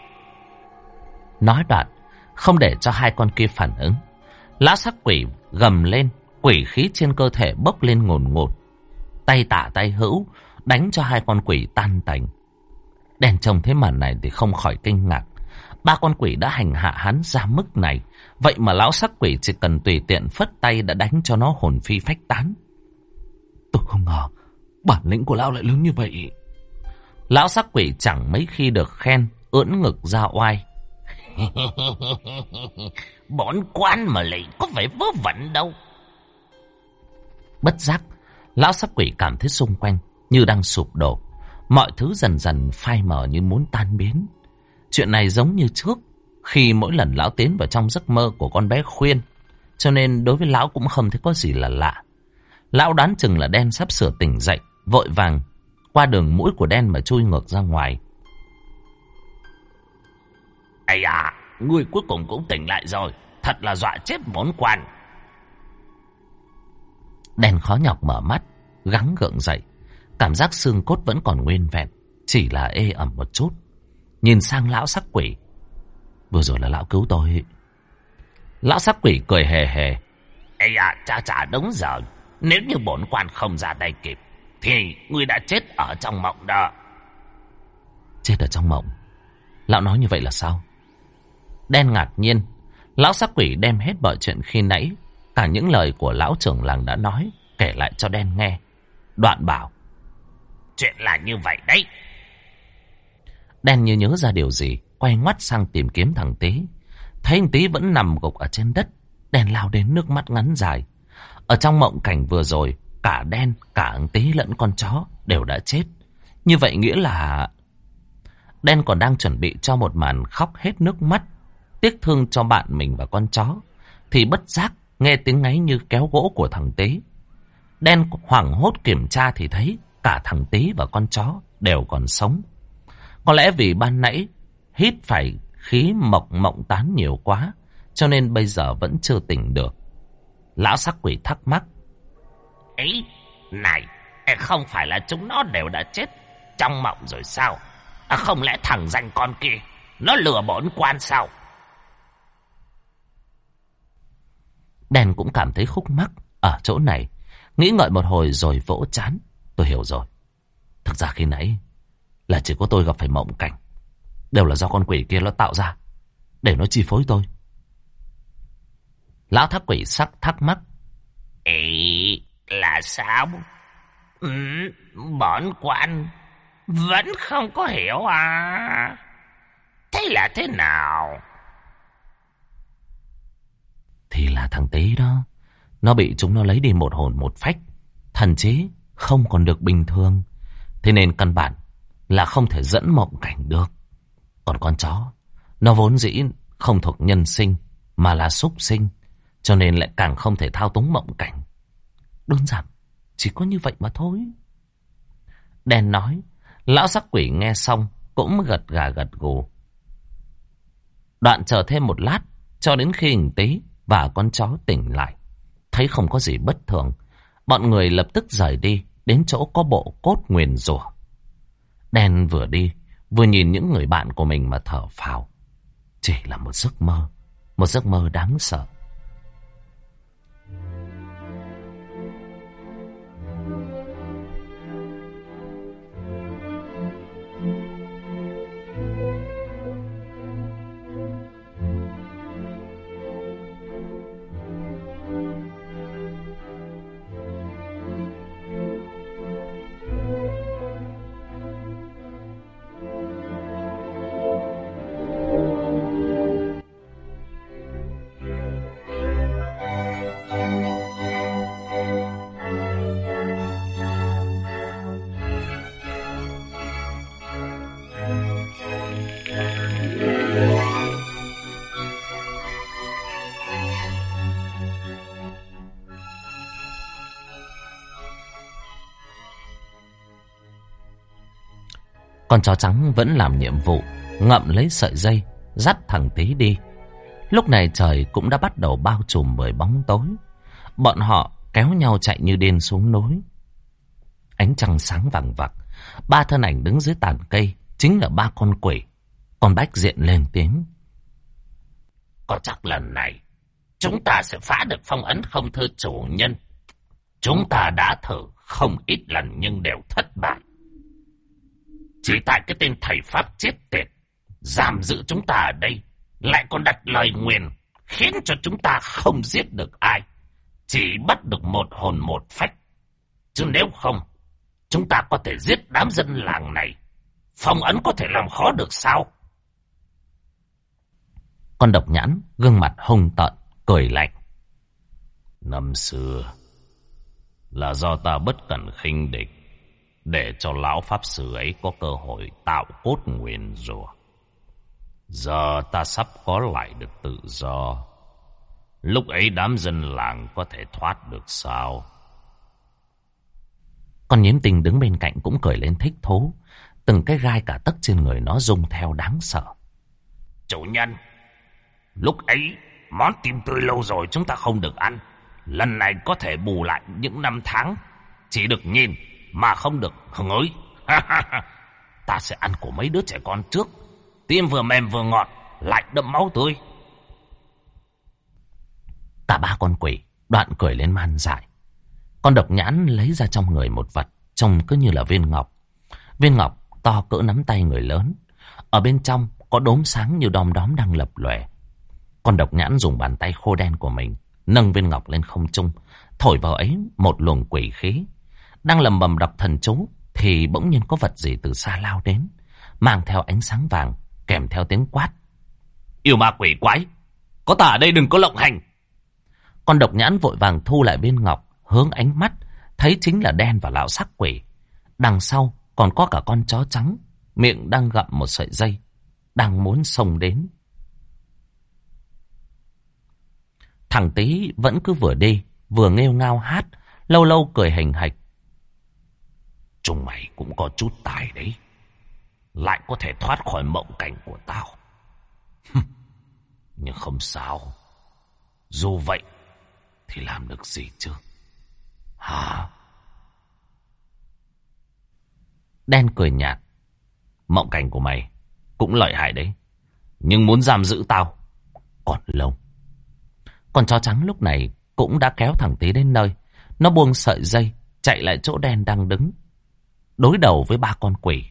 Nói đoạn, không để cho 2 con kia phản ứng, lão sắc quỷ gầm lên, quỷ khí trên cơ thể bốc lên ngùn ngụt, tay tả tay hữu đánh cho 2 con quỷ tan tành. Đen trông thế màn này thì không khỏi kinh ngạc. 3 con quỷ đã hành hạ hắn ra mức này, vậy mà lão sắc quỷ chỉ cần tùy tiện phất tay đã đánh cho nó hồn phi phách tán. Tôi không ngờ bản lĩnh của lão lại lớn như vậy. Lão sắc quỷ chẳng mấy khi được khen, ưỡn ngực ra oai. Bọn quan mà lại có vẻ vớ vẩn đâu. Bất giác, lão sắc quỷ cảm thấy xung quanh như đang sụp đổ, mọi thứ dần dần phai mờ như muốn tan biến. Chuyện này giống như trước, khi mỗi lần lão tiến vào trong giấc mơ của con bé Khuyên, cho nên đối với lão cũng không thấy có gì là lạ. Lão đoán chừng là Đen sắp sửa tỉnh dậy, vội vàng qua đường mũi của Đen mà chui ngược ra ngoài. Ây à, ngươi cuối cùng cũng tỉnh lại rồi, thật là dọa chết bốn quan. Đen khó nhọc mở mắt, gắng gượng dậy, cảm giác xương cốt vẫn còn nguyên vẹn, chỉ là ê ẩm một chút. Nhìn sang lão sắc quỷ. Vừa rồi là lão cứu tôi. Lão sắc quỷ cười hề hề. Ây à, chà đúng giờ. Nếu như bổn quan không ra tay kịp thì ngươi đã chết ở trong mộng đó. Chết ở trong mộng? Lão nói như vậy là sao? Đen ngạc nhiên. Lão sắc quỷ đem hết mọi chuyện khi nãy, cả những lời của lão trưởng làng đã nói, kể lại cho Đen nghe. Đoạn bảo. Chuyện là như vậy đấy. Đen như nhớ ra điều gì, quay ngoắt sang tìm kiếm thằng Tí. Thấy thằng Tí vẫn nằm gục ở trên đất, Đen lao đến nước mắt ngắn dài. Ở trong mộng cảnh vừa rồi, cả Đen, cả thằng Tí lẫn con chó đều đã chết. Như vậy nghĩa là Đen còn đang chuẩn bị cho một màn khóc hết nước mắt, tiếc thương cho bạn mình và con chó, thì bất giác nghe tiếng ngáy như kéo gỗ của thằng Tế. Đen hoảng hốt kiểm tra thì thấy cả thằng Tế và con chó đều còn sống. Có lẽ vì ban nãy hít phải khí mộng tán nhiều quá, cho nên bây giờ vẫn chưa tỉnh được. Lão sắc quỷ thắc mắc. Ấy, này, không phải là chúng nó đều đã chết trong mộng rồi sao? Không lẽ thằng danh con kia nó lừa bổn quan sao? Đen cũng cảm thấy khúc mắc ở chỗ này, nghĩ ngợi một hồi rồi vỗ chán. Tôi hiểu rồi. Thực ra khi nãy là chỉ có tôi gặp phải mộng cảnh, đều là do con quỷ kia nó tạo ra để nó chi phối tôi. Lão thác quỷ sắc thắc mắc. Là sao? Bổn quan vẫn không có hiểu à? Thế là thế nào? Thì là thằng Tế đó, nó bị chúng nó lấy đi một hồn một phách, thần trí không còn được bình thường, thế nên căn bản là không thể dẫn mộng cảnh được. Còn con chó, nó vốn dĩ không thuộc nhân sinh mà là súc sinh, cho nên lại càng không thể thao túng mộng cảnh. Đơn giản chỉ có như vậy mà thôi. Đen nói. Lão sắc quỷ nghe xong cũng gật gà gật gù. Đoạn chờ thêm một lát cho đến khi hình Tế và con chó tỉnh lại, thấy không có gì bất thường, bọn người lập tức rời đi đến chỗ có bộ cốt nguyền rủa. Đen vừa đi vừa nhìn những người bạn của mình mà thở phào. Chỉ là một giấc mơ đáng sợ. Con chó trắng vẫn làm nhiệm vụ, ngậm lấy sợi dây, dắt thằng Tế đi. Lúc này trời cũng đã bắt đầu bao trùm bởi bóng tối. Bọn họ kéo nhau chạy như điên xuống núi. Ánh trăng sáng vàng vặc, ba thân ảnh đứng dưới tàn cây chính là ba con quỷ. Con Bách Diện lên tiếng. Có chắc lần này chúng ta sẽ phá được phong ấn không thưa chủ nhân. Chúng ta đã thử không ít lần nhưng đều thất bại. Chỉ tại cái tên thầy Pháp chết tiệt giam giữ chúng ta ở đây, lại còn đặt lời nguyền khiến cho chúng ta không giết được ai, chỉ bắt được một hồn một phách. Chứ nếu không, chúng ta có thể giết đám dân làng này. Phong ấn có thể làm khó được sao? Con Độc Nhãn gương mặt hung tợn cười lạnh. Năm xưa là do ta bất cẩn khinh địch, để cho lão pháp sư ấy có cơ hội tạo cốt nguyền rủa. Giờ ta sắp có lại được tự do. Lúc ấy đám dân làng có thể thoát được sao? Con Nhím Tinh đứng bên cạnh cũng cười lên thích thú. Từng cái gai cả tấc trên người nó rung theo đáng sợ. Chủ nhân, lúc ấy món tim tươi lâu rồi chúng ta không được ăn. Lần này có thể bù lại những năm tháng chỉ được nhìn mà không được ngửi. Ta sẽ ăn của mấy đứa trẻ con trước. Tim vừa mềm vừa ngọt, lại đậm máu tươi. Cả ba con quỷ đoạn cười lên man dại. Con Độc Nhãn lấy ra trong người một vật trông cứ như là viên ngọc. Viên ngọc to cỡ nắm tay người lớn. Ở bên trong có đốm sáng như đom đóm đang lập lòe. Con Độc Nhãn dùng bàn tay khô đen của mình nâng viên ngọc lên không trung, thổi vào ấy một luồng quỷ khí. Đang lầm bầm đọc thần chú thì bỗng nhiên có vật gì từ xa lao đến, mang theo ánh sáng vàng kèm theo tiếng quát. Yêu ma quỷ quái, có ta ở đây đừng có lộng hành. Con Độc Nhãn vội vàng thu lại viên ngọc, hướng ánh mắt thấy chính là Đen và lão sắc quỷ. Đằng sau còn có cả con chó trắng, miệng đang gặm một sợi dây, đang muốn xông đến. Thằng Tý vẫn cứ vừa đi, vừa nghêu ngao hát, lâu lâu cười hình hạch. Chúng mày cũng có chút tài đấy. Lại có thể thoát khỏi mộng cảnh của tao. Nhưng không sao. Dù vậy thì làm được gì chứ? Hả? Đen cười nhạt. Mộng cảnh của mày cũng lợi hại đấy. Nhưng muốn giam giữ tao còn lâu. Con chó trắng lúc này cũng đã kéo thằng Tý đến nơi. Nó buông sợi dây, chạy lại chỗ Đen đang đứng, đối đầu với ba con quỷ.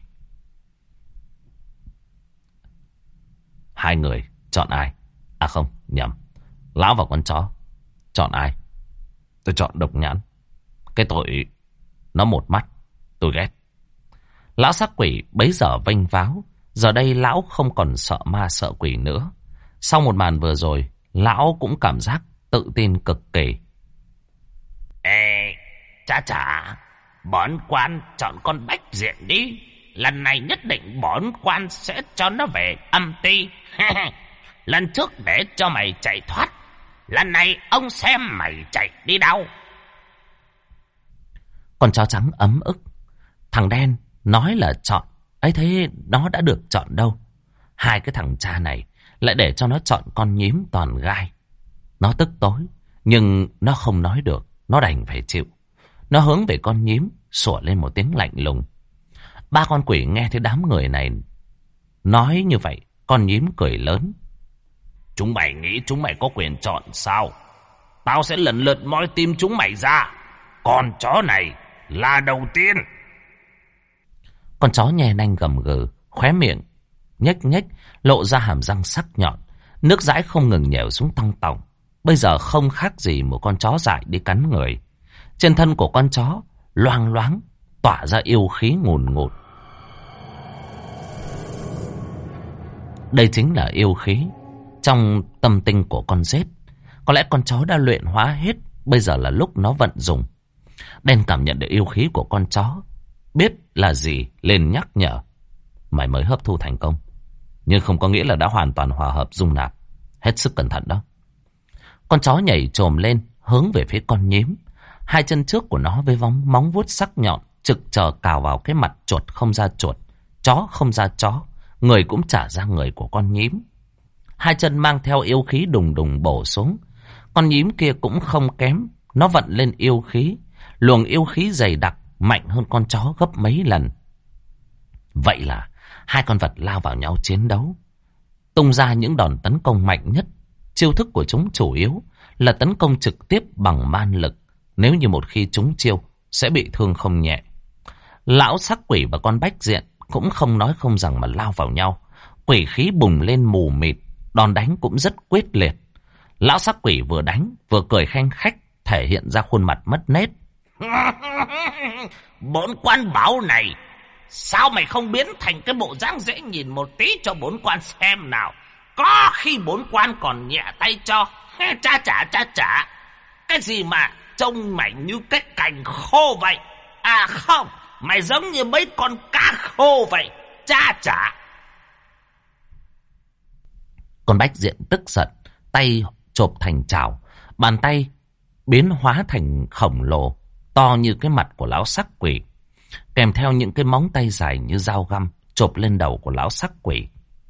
Hai người chọn ai? À không, nhầm. Lão và con chó chọn ai? Tôi chọn Độc Nhãn. Cái tội nó một mắt, tôi ghét. Lão sắc quỷ bấy giờ vênh váo. Giờ đây lão không còn sợ ma sợ quỷ nữa. Sau một màn vừa rồi, lão cũng cảm giác tự tin cực kỳ. Ê, chả, bổn quan chọn con Bách Diện đi. Lần này nhất định bổn quan sẽ cho nó về âm ty. Lần trước để cho mày chạy thoát, lần này ông xem mày chạy đi đâu. Con chó trắng ấm ức. Thằng Đen nói là chọn, ấy thế nó đã được chọn đâu. Hai cái thằng cha này lại để cho nó chọn con nhím toàn gai. Nó tức tối, nhưng nó không nói được, nó đành phải chịu. Nó hướng về con nhím, sủa lên một tiếng lạnh lùng. Ba con quỷ nghe thấy đám người này nói như vậy, con nhím cười lớn. Chúng mày nghĩ chúng mày có quyền chọn sao? Tao sẽ lần lượt moi tim chúng mày ra. Con chó này là đầu tiên. Con chó nhe nanh gầm gừ, khóe miệng nhếch nhếch, lộ ra hàm răng sắc nhọn. Nước dãi không ngừng nhèo xuống tong tỏng. Bây giờ không khác gì một con chó dại đi cắn người. Trên thân của con chó loang loáng tỏa ra yêu khí ngùn ngụt. Đây chính là yêu khí trong tâm tinh của con rết. Có lẽ con chó đã luyện hóa hết, bây giờ là lúc nó vận dụng. Đen cảm nhận được yêu khí của con chó, biết là gì lên nhắc nhở. Mày mới hấp thu thành công, nhưng không có nghĩa là đã hoàn toàn hòa hợp dung nạp. Hết sức cẩn thận đó. Con chó nhảy chồm lên, hướng về phía con nhím. Hai chân trước của nó với móng vuốt sắc nhọn trực chờ cào vào cái mặt chuột không ra chuột, chó không ra chó, người cũng trả ra người của con nhím. Hai chân mang theo yêu khí đùng đùng bổ xuống. Con nhím kia cũng không kém, nó vận lên yêu khí. Luồng yêu khí dày đặc mạnh hơn con chó gấp mấy lần. Vậy là hai con vật lao vào nhau chiến đấu, tung ra những đòn tấn công mạnh nhất. Chiêu thức của chúng chủ yếu là tấn công trực tiếp bằng man lực. Nếu như một khi chúng chiêu sẽ bị thương không nhẹ. Lão sắc quỷ và con Bách Diện cũng không nói không rằng mà lao vào nhau. Quỷ khí bùng lên mù mịt, đòn đánh cũng rất quyết liệt. Lão sắc quỷ vừa đánh vừa cười khanh khách, thể hiện ra khuôn mặt mất nét. Bổn quan bảo này, sao mày không biến thành cái bộ dáng dễ nhìn một tí cho bổn quan xem nào? Có khi bổn quan còn nhẹ tay cho. Chà. Cái gì mà trông mày như cái cành khô vậy? À không, mày giống như mấy con cá khô vậy. Chà. Con Bách Diện tức giận, tay chộp thành chảo, bàn tay biến hóa thành khổng lồ, to như cái mặt của lão sắc quỷ, kèm theo những cái móng tay dài như dao găm chộp lên đầu của lão sắc quỷ.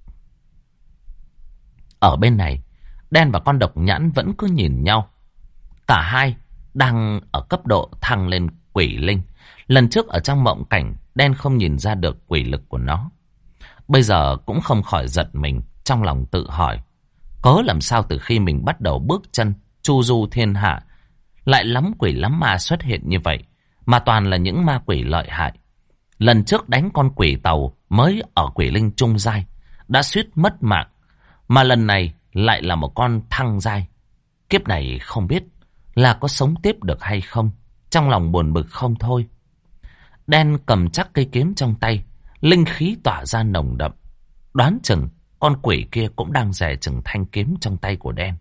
Ở bên này, Đen và con Độc Nhãn vẫn cứ nhìn nhau. Cả hai đang ở cấp độ thăng lên quỷ linh. Lần trước ở trong mộng cảnh, Đen không nhìn ra được quỷ lực của nó. Bây giờ cũng không khỏi giật mình, trong lòng tự hỏi, cớ làm sao từ khi mình bắt đầu bước chân chu du thiên hạ, lại lắm quỷ lắm ma xuất hiện như vậy, mà toàn là những ma quỷ lợi hại. Lần trước đánh con quỷ tàu mới ở quỷ linh trung giai đã suýt mất mạng, mà lần này lại là một con thăng giai. Kiếp này không biết là có sống tiếp được hay không, trong lòng buồn bực không thôi. Đen cầm chắc cây kiếm trong tay, linh khí tỏa ra nồng đậm. Đoán chừng con quỷ kia cũng đang dè chừng thanh kiếm trong tay của Đen.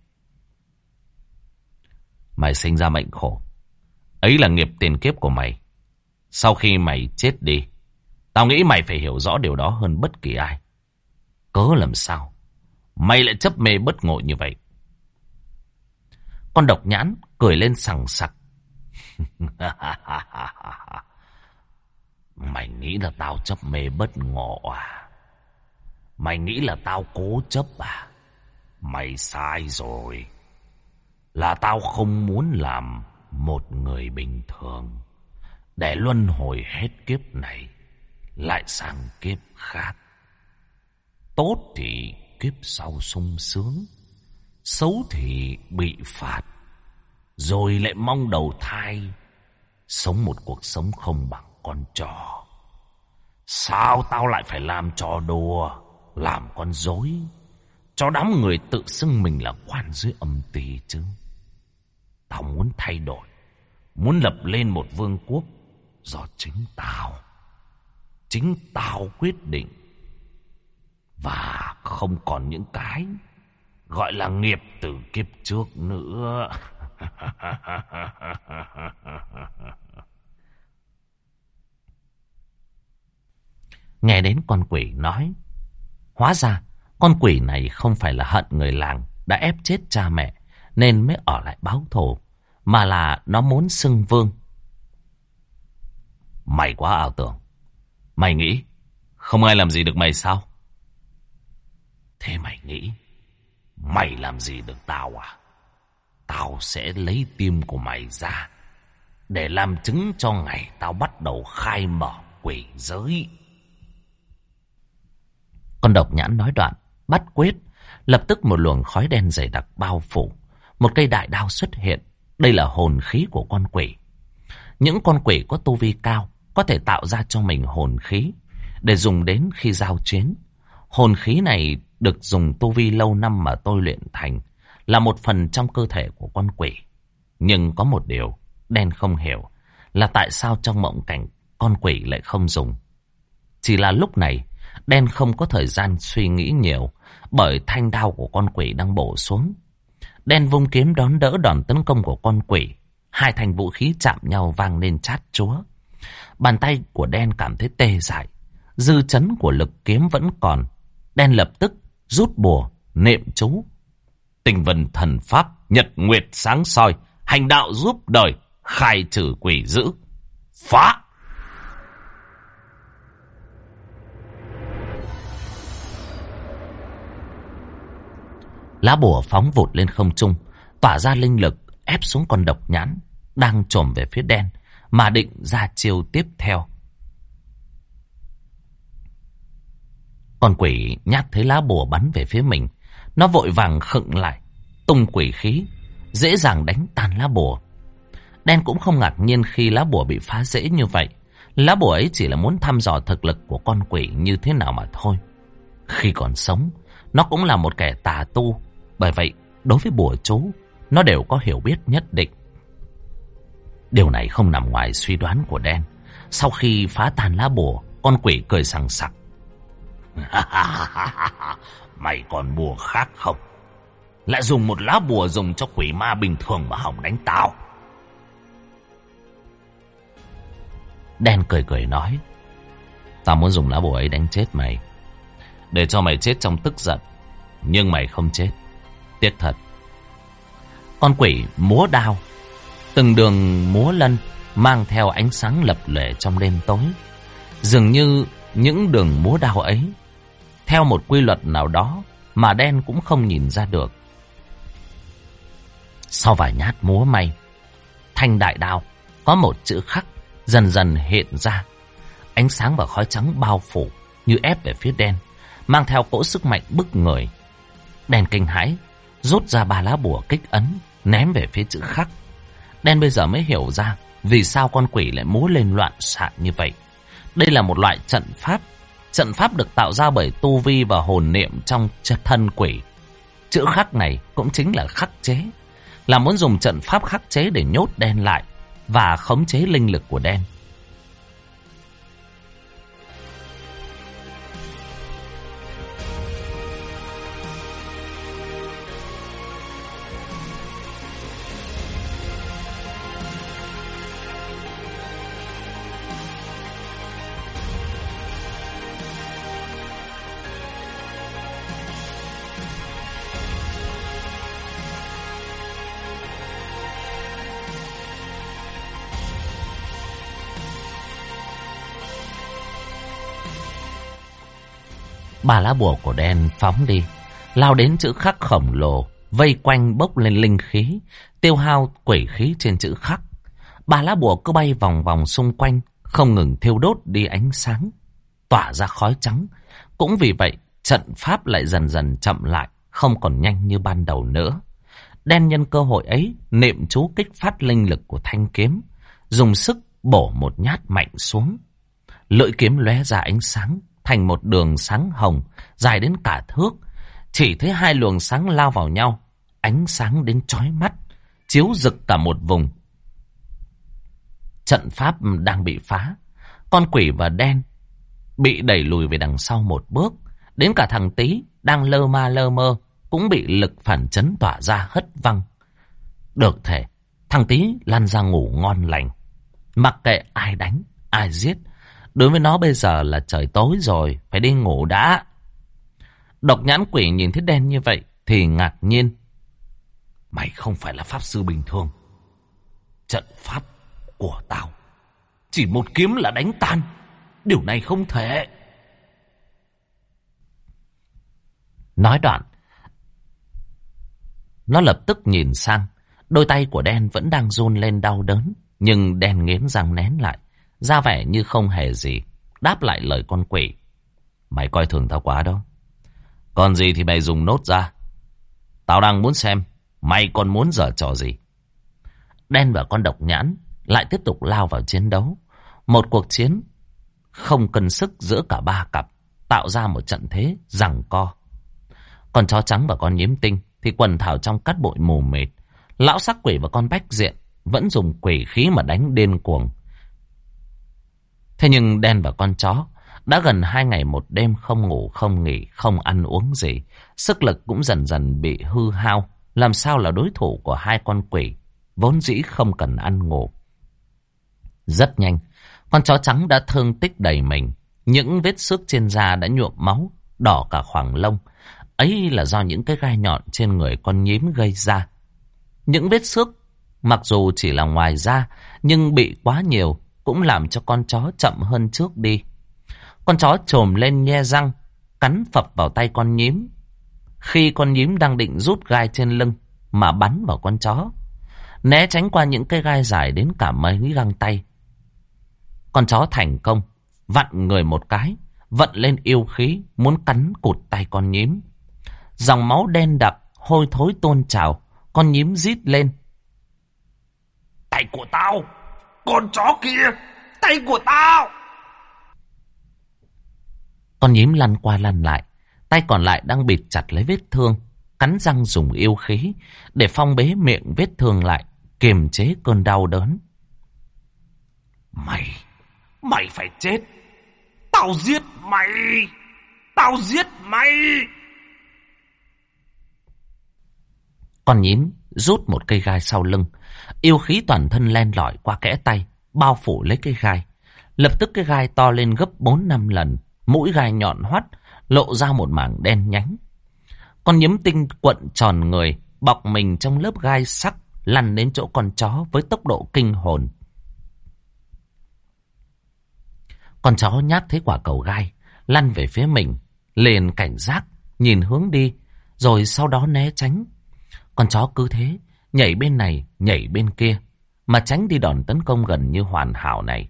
Mày sinh ra mệnh khổ, ấy là nghiệp tiền kiếp của mày. Sau khi mày chết đi, tao nghĩ mày phải hiểu rõ điều đó hơn bất kỳ ai. Cớ làm sao mày lại chấp mê bất ngộ như vậy? Con độc nhãn cười lên sằng sặc. Mày nghĩ là tao chấp mê bất ngộ à? Mày nghĩ là tao cố chấp à? Mày sai rồi. Là tao không muốn làm một người bình thường, để luân hồi hết kiếp này lại sang kiếp khác. Tốt thì kiếp sau sung sướng, xấu thì bị phạt, rồi lại mong đầu thai sống một cuộc sống không bằng con chó. Sao tao lại phải làm trò đùa, làm con rối cho đám người tự xưng mình là quan dưới âm ty chứ? Tao muốn thay đổi, muốn lập lên một vương quốc do chính tao quyết định, và không còn những cái gọi là nghiệp từ kiếp trước nữa. Nghe đến con quỷ nói, hóa ra con quỷ này không phải là hận người làng đã ép chết cha mẹ nên mới ở lại báo thù, mà là nó muốn xưng vương. Mày quá ảo tưởng. Mày nghĩ không ai làm gì được mày sao? Thế mày nghĩ mày làm gì được tao à? Tao sẽ lấy tim của mày ra để làm chứng cho ngày tao bắt đầu khai mở quỷ giới. Con độc nhãn nói đoạn, bắt quyết, lập tức một luồng khói đen dày đặc bao phủ. Một cây đại đao xuất hiện. Đây là hồn khí của con quỷ. Những con quỷ có tu vi cao có thể tạo ra cho mình hồn khí để dùng đến khi giao chiến. Hồn khí này được dùng tu vi lâu năm mà tôi luyện thành, là một phần trong cơ thể của con quỷ. Nhưng có một điều đen không hiểu là tại sao trong mộng cảnh con quỷ lại không dùng. Chỉ là lúc này đen không có thời gian suy nghĩ nhiều, bởi thanh đao của con quỷ đang bổ xuống. Đen vung kiếm đón đỡ đòn tấn công của con quỷ. Hai thanh vũ khí chạm nhau vang lên chát chúa. Bàn tay của đen cảm thấy tê dại, dư chấn của lực kiếm vẫn còn. Đen lập tức rút bùa niệm chú: Tinh vân thần pháp, nhật nguyệt sáng soi, hành đạo giúp đời, khai trừ quỷ dữ, phá. Lá bùa phóng vụt lên không trung, tỏa ra linh lực ép xuống con độc nhãn đang chồm về phía đen mà định ra chiêu tiếp theo. Con quỷ nhát thấy lá bùa bắn về phía mình, nó vội vàng khựng lại, tung quỷ khí, dễ dàng đánh tan lá bùa. Đen cũng không ngạc nhiên khi lá bùa bị phá dễ như vậy. Lá bùa ấy chỉ là muốn thăm dò thực lực của con quỷ như thế nào mà thôi. Khi còn sống, nó cũng là một kẻ tà tu, bởi vậy đối với bùa chú, nó đều có hiểu biết nhất định. Điều này không nằm ngoài suy đoán của đen. Sau khi phá tan lá bùa, con quỷ cười sằng sặc. Mày còn bùa khác không? Lại dùng một lá bùa dùng cho quỷ ma bình thường mà hỏng đánh tao. Đen cười cười nói: Tao muốn dùng lá bùa ấy đánh chết mày, để cho mày chết trong tức giận. Nhưng mày không chết, tiếc thật. Con quỷ múa đao, từng đường múa lân mang theo ánh sáng lập lòe trong đêm tối. Dường như những đường múa đao ấy theo một quy luật nào đó mà đen cũng không nhìn ra được. Sau vài nhát múa may, thanh đại đao có một chữ khắc dần dần hiện ra. Ánh sáng và khói trắng bao phủ như ép về phía đen, mang theo cỗ sức mạnh bức người. Đen kinh hãi, rút ra 3 lá bùa kích ấn, ném về phía chữ khắc. Đen bây giờ mới hiểu ra vì sao con quỷ lại múa lên loạn xạ như vậy. Đây là một loại trận pháp. Trận pháp được tạo ra bởi tu vi và hồn niệm trong thân quỷ. Chữ khắc này cũng chính là khắc chế, là muốn dùng trận pháp khắc chế để nhốt đen lại và khống chế linh lực của đen. Ba lá bùa của đen phóng đi, lao đến chữ khắc khổng lồ, vây quanh bốc lên linh khí, tiêu hao quỷ khí trên chữ khắc. Ba lá bùa cứ bay vòng vòng xung quanh, không ngừng thiêu đốt đi ánh sáng, tỏa ra khói trắng. Cũng vì vậy, trận pháp lại dần dần chậm lại, không còn nhanh như ban đầu nữa. Đen nhân cơ hội ấy, niệm chú kích phát linh lực của thanh kiếm, dùng sức bổ một nhát mạnh xuống. Lưỡi kiếm lóe ra ánh sáng, thành một đường sáng hồng, dài đến cả thước. Chỉ thấy hai luồng sáng lao vào nhau, ánh sáng đến chói mắt, chiếu rực cả một vùng. Trận pháp đang bị phá, con quỷ và đen bị đẩy lùi về đằng sau một bước. Đến cả thằng Tý đang lơ ma lơ mơ cũng bị lực phản chấn tỏa ra hất văng. Được thể, thằng Tý lăn ra ngủ ngon lành. Mặc kệ ai đánh, ai giết, đối với nó bây giờ là trời tối rồi, phải đi ngủ đã. Độc nhãn quỷ nhìn thấy đen như vậy thì ngạc nhiên. Mày không phải là pháp sư bình thường. Trận pháp của tao chỉ một kiếm là đánh tan. Điều này không thể. Nói đoạn, nó lập tức nhìn sang. Đôi tay của đen vẫn đang run lên đau đớn, nhưng đen nghiến răng nén lại, ra vẻ như không hề gì, đáp lại lời con quỷ. Mày coi thường tao quá đó. Còn gì thì mày dùng nốt ra. Tao đang muốn xem mày còn muốn giở trò gì. Đen và con độc nhãn lại tiếp tục lao vào chiến đấu. Một cuộc chiến không cân sức giữa cả ba cặp, tạo ra một trận thế giằng co. Con chó trắng và con nhím tinh thì quần thảo trong cát bụi mù mịt. Lão sắc quỷ và con bách diện vẫn dùng quỷ khí mà đánh điên cuồng. Thế nhưng đen và con chó đã gần 2 ngày 1 đêm không ngủ không nghỉ, không ăn uống gì. Sức lực cũng dần dần bị hư hao. Làm sao là đối thủ của hai con quỷ vốn dĩ không cần ăn ngủ. Rất nhanh, con chó trắng đã thương tích đầy mình. Những vết xước trên da đã nhuộm máu, đỏ cả khoảng lông. Ấy là do những cái gai nhọn trên người con nhím gây ra. Những vết xước mặc dù chỉ là ngoài da, nhưng bị quá nhiều cũng làm cho con chó chậm hơn trước đi. Con chó trồm lên nhe răng, cắn phập vào tay con nhím. Khi con nhím đang định rút gai trên lưng mà bắn vào con chó, né tránh qua những cái gai dài đến cả mấy găng tay. Con chó thành công, vặn người một cái, vận lên yêu khí, muốn cắn cụt tay con nhím. Dòng máu đen đặc, hôi thối tuôn trào, con nhím rít lên. Tay của tao! Con chó kia! Tay của tao! Con nhím lăn qua lăn lại, tay còn lại đang bịt chặt lấy vết thương, cắn răng dùng yêu khí để phong bế miệng vết thương lại, kiềm chế cơn đau đớn. Mày phải chết! Tao giết mày! Tao giết mày! Con nhím rút một cây gai sau lưng, yêu khí toàn thân len lỏi qua kẽ tay, bao phủ lấy cây gai. Lập tức cái gai to lên gấp 4-5 lần, mũi gai nhọn hoắt, lộ ra một mảng đen nhánh. Con nhím tinh cuộn tròn người, bọc mình trong lớp gai sắc, lăn đến chỗ con chó với tốc độ kinh hồn. Con chó nhát thấy quả cầu gai, lăn về phía mình, liền cảnh giác, nhìn hướng đi, rồi sau đó né tránh. Con chó cứ thế, nhảy bên này, nhảy bên kia, mà tránh đi đòn tấn công gần như hoàn hảo này.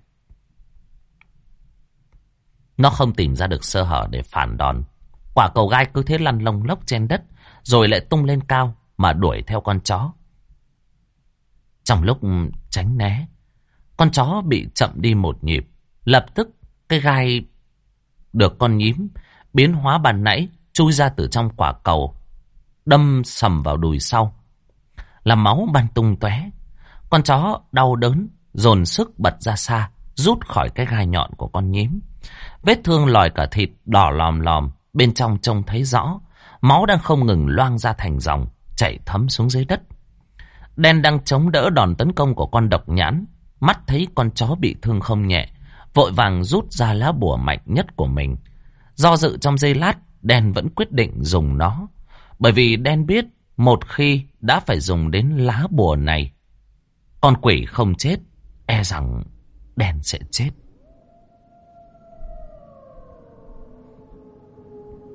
Nó không tìm ra được sơ hở để phản đòn. Quả cầu gai cứ thế lăn lông lốc trên đất, rồi lại tung lên cao mà đuổi theo con chó. Trong lúc tránh né, con chó bị chậm đi một nhịp. Lập tức cái gai được con nhím biến hóa ban nãy chui ra từ trong quả cầu, đâm sầm vào đùi sau, làm máu bắn tung tóe. Con chó đau đớn dồn sức bật ra xa, rút khỏi cái gai nhọn của con nhím. Vết thương lòi cả thịt đỏ lòm lòm, bên trong trông thấy rõ, máu đang không ngừng loang ra thành dòng, chảy thấm xuống dưới đất. Đen đang chống đỡ đòn tấn công của con độc nhãn, mắt thấy con chó bị thương không nhẹ, vội vàng rút ra lá bùa mạnh nhất của mình. Do dự trong giây lát, Đen vẫn quyết định dùng nó, bởi vì Đen biết một khi đã phải dùng đến lá bùa này, con quỷ không chết, e rằng Đen sẽ chết.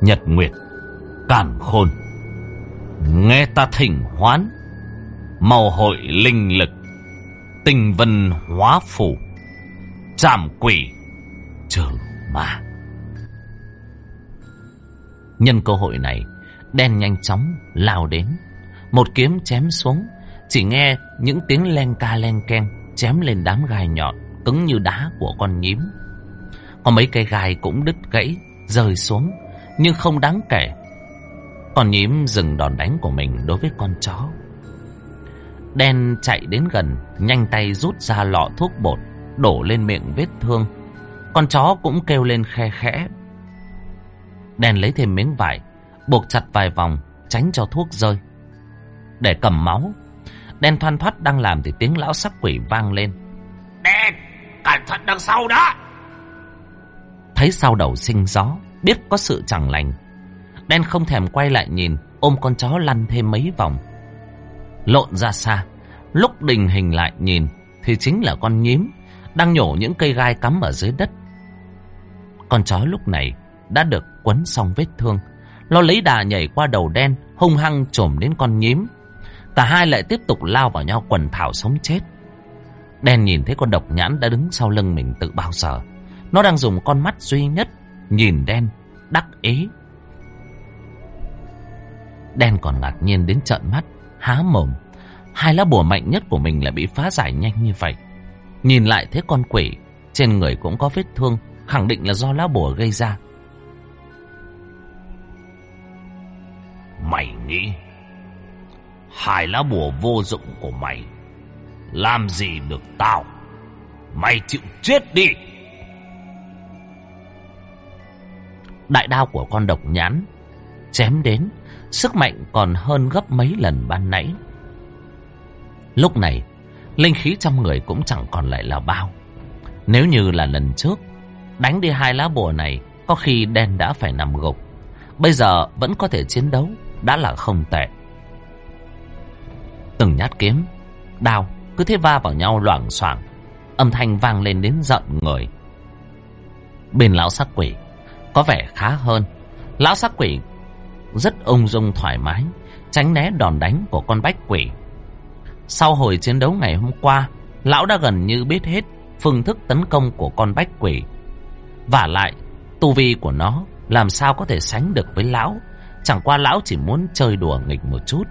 nhật nguyệt, càn khôn. Nghe ta thỉnh hoán, màu hội linh lực, tinh vân hóa phủ, trảm quỷ trừ ma. Nhân cơ hội này, đen nhanh chóng lao đến, một kiếm chém xuống. Chỉ nghe những tiếng len ca len keng chém lên đám gai nhọn cứng như đá của con nhím. Có mấy cây gai cũng đứt gãy rơi xuống, nhưng không đáng kể. Con nhím dừng đòn đánh của mình đối với con chó. Đen chạy đến gần, nhanh tay rút ra lọ thuốc bột đổ lên miệng vết thương. Con chó cũng kêu lên khe khẽ. Đen lấy thêm miếng vải buộc chặt vài vòng, tránh cho thuốc rơi. Để cầm máu, Đen thoăn thoắt đang làm thì tiếng lão sắc quỷ vang lên. Đen, cẩn thận đằng sau đó. Thấy sau đầu sinh gió, biết có sự chẳng lành, Đen không thèm quay lại nhìn, ôm con chó lăn thêm mấy vòng. Lộn ra xa, lúc đình hình lại nhìn thì chính là con nhím đang nhổ những cây gai cắm ở dưới đất. Con chó lúc này đã được quấn xong vết thương, nó lấy đà nhảy qua đầu Đen, hung hăng chồm đến con nhím. Cả hai lại tiếp tục lao vào nhau quần thảo sống chết. Đen nhìn thấy con độc nhãn đã đứng sau lưng mình từ bao giờ. Nó đang dùng con mắt duy nhất nhìn Đen, đắc ý. Đen còn ngạc nhiên đến trợn mắt, há mồm. Hai lá bùa mạnh nhất của mình lại bị phá giải nhanh như vậy. Nhìn lại thấy con quỷ trên người cũng có vết thương, khẳng định là do lá bùa gây ra. Mày nghĩ hai lá bùa vô dụng của mày làm gì được tao? Mày chịu chết đi. Đại đao của con độc nhãn chém đến, sức mạnh còn hơn gấp mấy lần ban nãy. Lúc này, linh khí trong người cũng chẳng còn lại là bao. Nếu như là lần trước, đánh đi hai lá bùa này, có khi Đen đã phải nằm gục. Bây giờ vẫn có thể chiến đấu, đã là không tệ. Từng nhát kiếm, đao cứ thế va vào nhau loảng xoảng, âm thanh vang lên đến giận người. Bên lão sắc quỷ có vẻ khá hơn. Lão sắc quỷ rất ung dung thoải mái, tránh né đòn đánh của con bách quỷ. Sau hồi chiến đấu ngày hôm qua, lão đã gần như biết hết phương thức tấn công của con bách quỷ. Vả lại, tu vi của nó làm sao có thể sánh được với lão. Chẳng qua lão chỉ muốn chơi đùa nghịch một chút.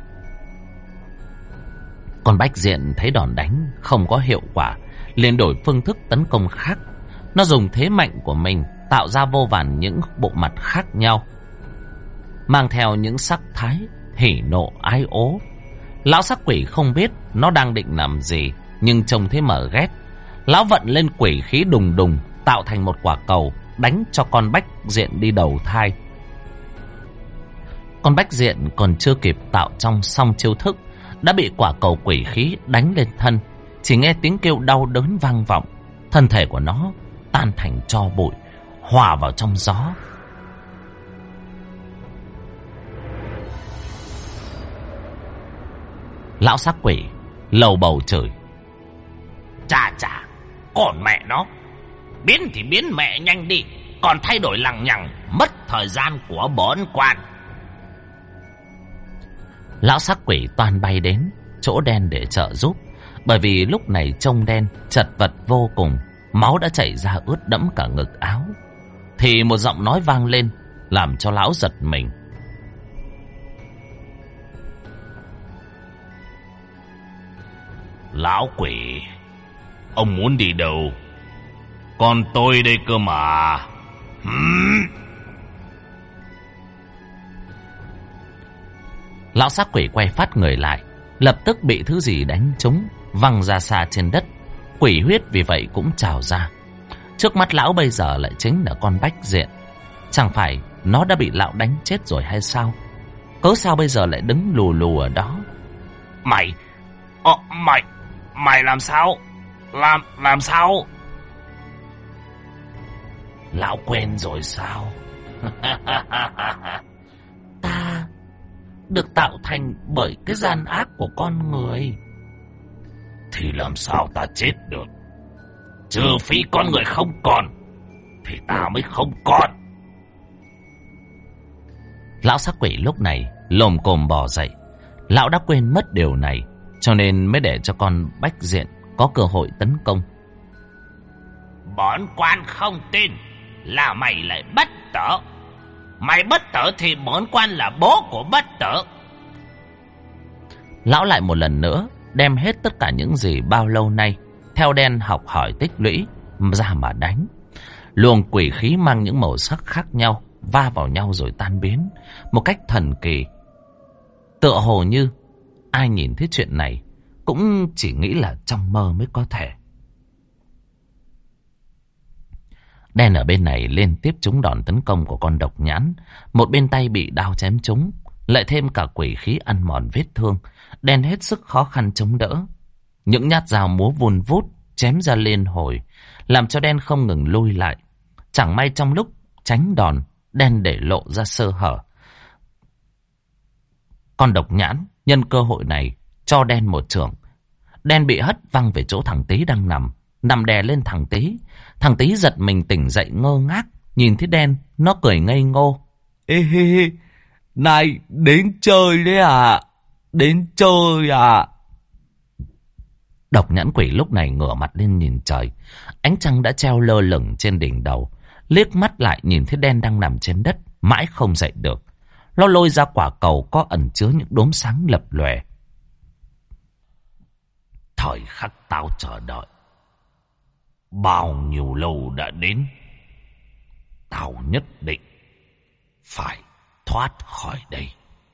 Con bách diện thấy đòn đánh không có hiệu quả, liền đổi phương thức tấn công khác. Nó dùng thế mạnh của mình tạo ra vô vàn những bộ mặt khác nhau, mang theo những sắc thái hỉ nộ ái ố. Lão sắc quỷ không biết nó đang định làm gì, nhưng trông thế mở ghét. Lão vận lên quỷ khí đùng đùng, tạo thành một quả cầu đánh cho con bách diện đi đầu thai. Con bách diện còn chưa kịp tạo trong xong chiêu thức, đã bị quả cầu quỷ khí đánh lên thân. Chỉ nghe tiếng kêu đau đớn vang vọng, thân thể của nó tan thành tro bụi, hòa vào trong gió. Lão sắc quỷ lầu bầu chửi. Chà chà, còn mẹ nó, biến thì biến mẹ nhanh đi, còn thay đổi lằng nhằng, mất thời gian của bổn quan. Lão sắc quỷ toàn bay đến chỗ Đen để trợ giúp, bởi vì lúc này trông Đen chật vật vô cùng, máu đã chảy ra ướt đẫm cả ngực áo. Thì một giọng nói vang lên làm cho lão giật mình. Lão quỷ, ông muốn đi đâu? Còn tôi đây cơ mà. Lão sắc quỷ quay phát người lại, lập tức bị thứ gì đánh trúng, văng ra xa trên đất. Quỷ huyết vì vậy cũng trào ra. Trước mắt lão bây giờ lại chính là con bách diện. Chẳng phải nó đã bị lão đánh chết rồi hay sao? Cớ sao bây giờ lại đứng lù lù ở đó? Mày làm sao? Làm sao? Lão quên rồi sao? Ta được tạo thành bởi cái gian ác của con người. Thì làm sao ta chết được? Trừ phi con người không còn, thì ta mới không còn. Lão xác quỷ lúc này lồm cồm bò dậy. Lão đã quên mất điều này, cho nên mới để cho con Bách Diện có cơ hội tấn công. Bọn quan không tin là mày lại bất tử. Mày bất tử thì bọn quan là bố của bất tử. Lão lại một lần nữa đem hết tất cả những gì bao lâu nay theo đen học hỏi tích lũy ra mà đánh. Luồng quỷ khí mang những màu sắc khác nhau va vào nhau rồi tan biến một cách thần kỳ. Tựa hồ như ai nhìn thấy chuyện này cũng chỉ nghĩ là trong mơ mới có thể. Đen ở bên này liên tiếp trúng đòn tấn công của con độc nhãn. Một bên tay bị đao chém trúng, lại thêm cả quỷ khí ăn mòn vết thương. Đen hết sức khó khăn chống đỡ. Những nhát dao múa vun vút chém ra liên hồi, làm cho đen không ngừng lui lại. Chẳng may trong lúc tránh đòn, đen để lộ ra sơ hở. Con độc nhãn nhân cơ hội này cho đen một chưởng. Đen bị hất văng về chỗ thằng Tý đang nằm đè lên thằng Tý. Thằng Tý giật mình tỉnh dậy ngơ ngác, nhìn thấy đen, nó cười ngây ngô. Ê hê hê, này đến chơi đấy à, đến chơi à. Độc nhãn quỷ lúc này ngửa mặt lên nhìn trời. Ánh trăng đã treo lơ lửng trên đỉnh đầu. Liếc mắt lại nhìn thấy đen đang nằm trên đất, mãi không dậy được. Nó lôi ra quả cầu có ẩn chứa những đốm sáng lập lòe. Thời khắc tao chờ đợi bao nhiêu lâu đã đến. Tao nhất định phải thoát khỏi đây.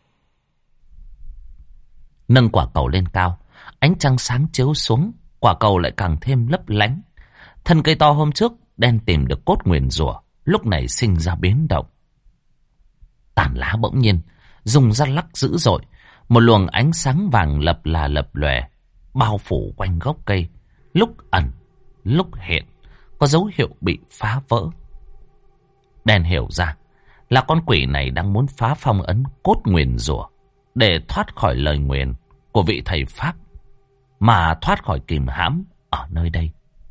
Nâng quả cầu lên cao, ánh trăng sáng chiếu xuống, quả cầu lại càng thêm lấp lánh. Thân cây to hôm trước đen tìm được cốt nguyền rủa, lúc này sinh ra biến động. Tàn lá bỗng nhiên rung rắc lắc dữ dội, một luồng ánh sáng vàng lập lòe bao phủ quanh gốc cây, lúc ẩn lúc hiện, có dấu hiệu bị phá vỡ. Đen hiểu ra là con quỷ này đang muốn phá phong ấn cốt nguyền rủa để thoát khỏi lời nguyền của vị thầy pháp, mà thoát khỏi kìm hãm ở nơi đây.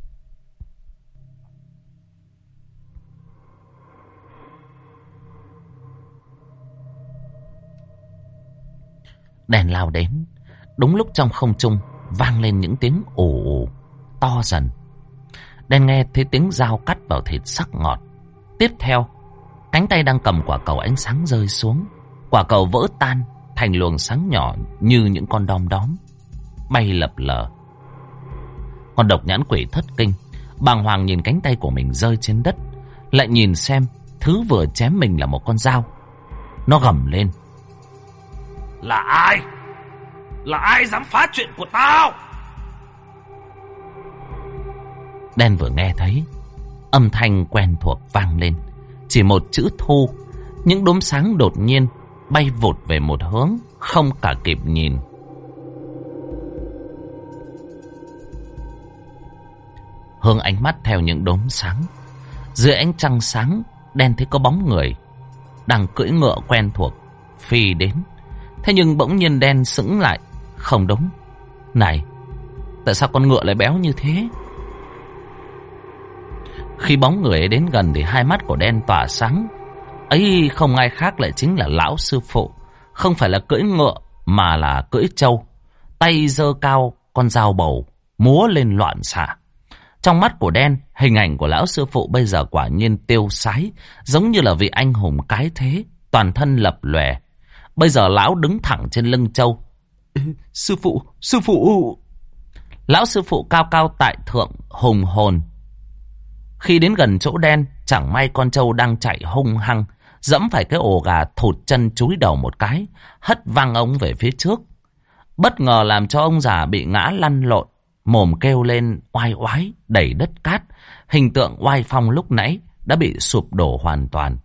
Đen lao đến, đúng lúc trong không trung vang lên những tiếng ù ù to dần. Đen nghe thấy tiếng dao cắt vào thịt sắc ngọt. Tiếp theo, cánh tay đang cầm quả cầu ánh sáng rơi xuống. Quả cầu vỡ tan thành luồng sáng nhỏ như những con đom đóm bay lập lờ. Con độc nhãn quỷ thất kinh, bàng hoàng nhìn cánh tay của mình rơi trên đất, lại nhìn xem thứ vừa chém mình là một con dao. Nó gầm lên. Là ai? Là ai dám phá chuyện của tao? Đen vừa nghe thấy âm thanh quen thuộc vang lên, chỉ một chữ thu. Những đốm sáng đột nhiên bay vụt về một hướng, không cả kịp nhìn. Hướng ánh mắt theo những đốm sáng. Dưới ánh trăng sáng, đen thấy có bóng người đang cưỡi ngựa quen thuộc phi đến. Thế nhưng bỗng nhiên đen sững lại. Không đúng. Này, tại sao con ngựa lại béo như thế? Khi bóng người ấy đến gần thì hai mắt của đen tỏa sáng. Ấy không ai khác lại chính là lão sư phụ. Không phải là cưỡi ngựa mà là cưỡi trâu. Tay giơ cao con dao bầu, múa lên loạn xạ. Trong mắt của đen, hình ảnh của lão sư phụ bây giờ quả nhiên tiêu sái, giống như là vị anh hùng cái thế, toàn thân lập lòe. Bây giờ lão đứng thẳng trên lưng trâu. Sư phụ. Lão sư phụ cao cao tại thượng, hùng hồn. Khi đến gần chỗ đen, chẳng may con trâu đang chạy hung hăng, dẫm phải cái ổ gà, thụt chân chúi đầu một cái, hất văng ông về phía trước. Bất ngờ làm cho ông già bị ngã lăn lộn, mồm kêu lên oai oái, đẩy đất cát. Hình tượng oai phong lúc nãy đã bị sụp đổ hoàn toàn.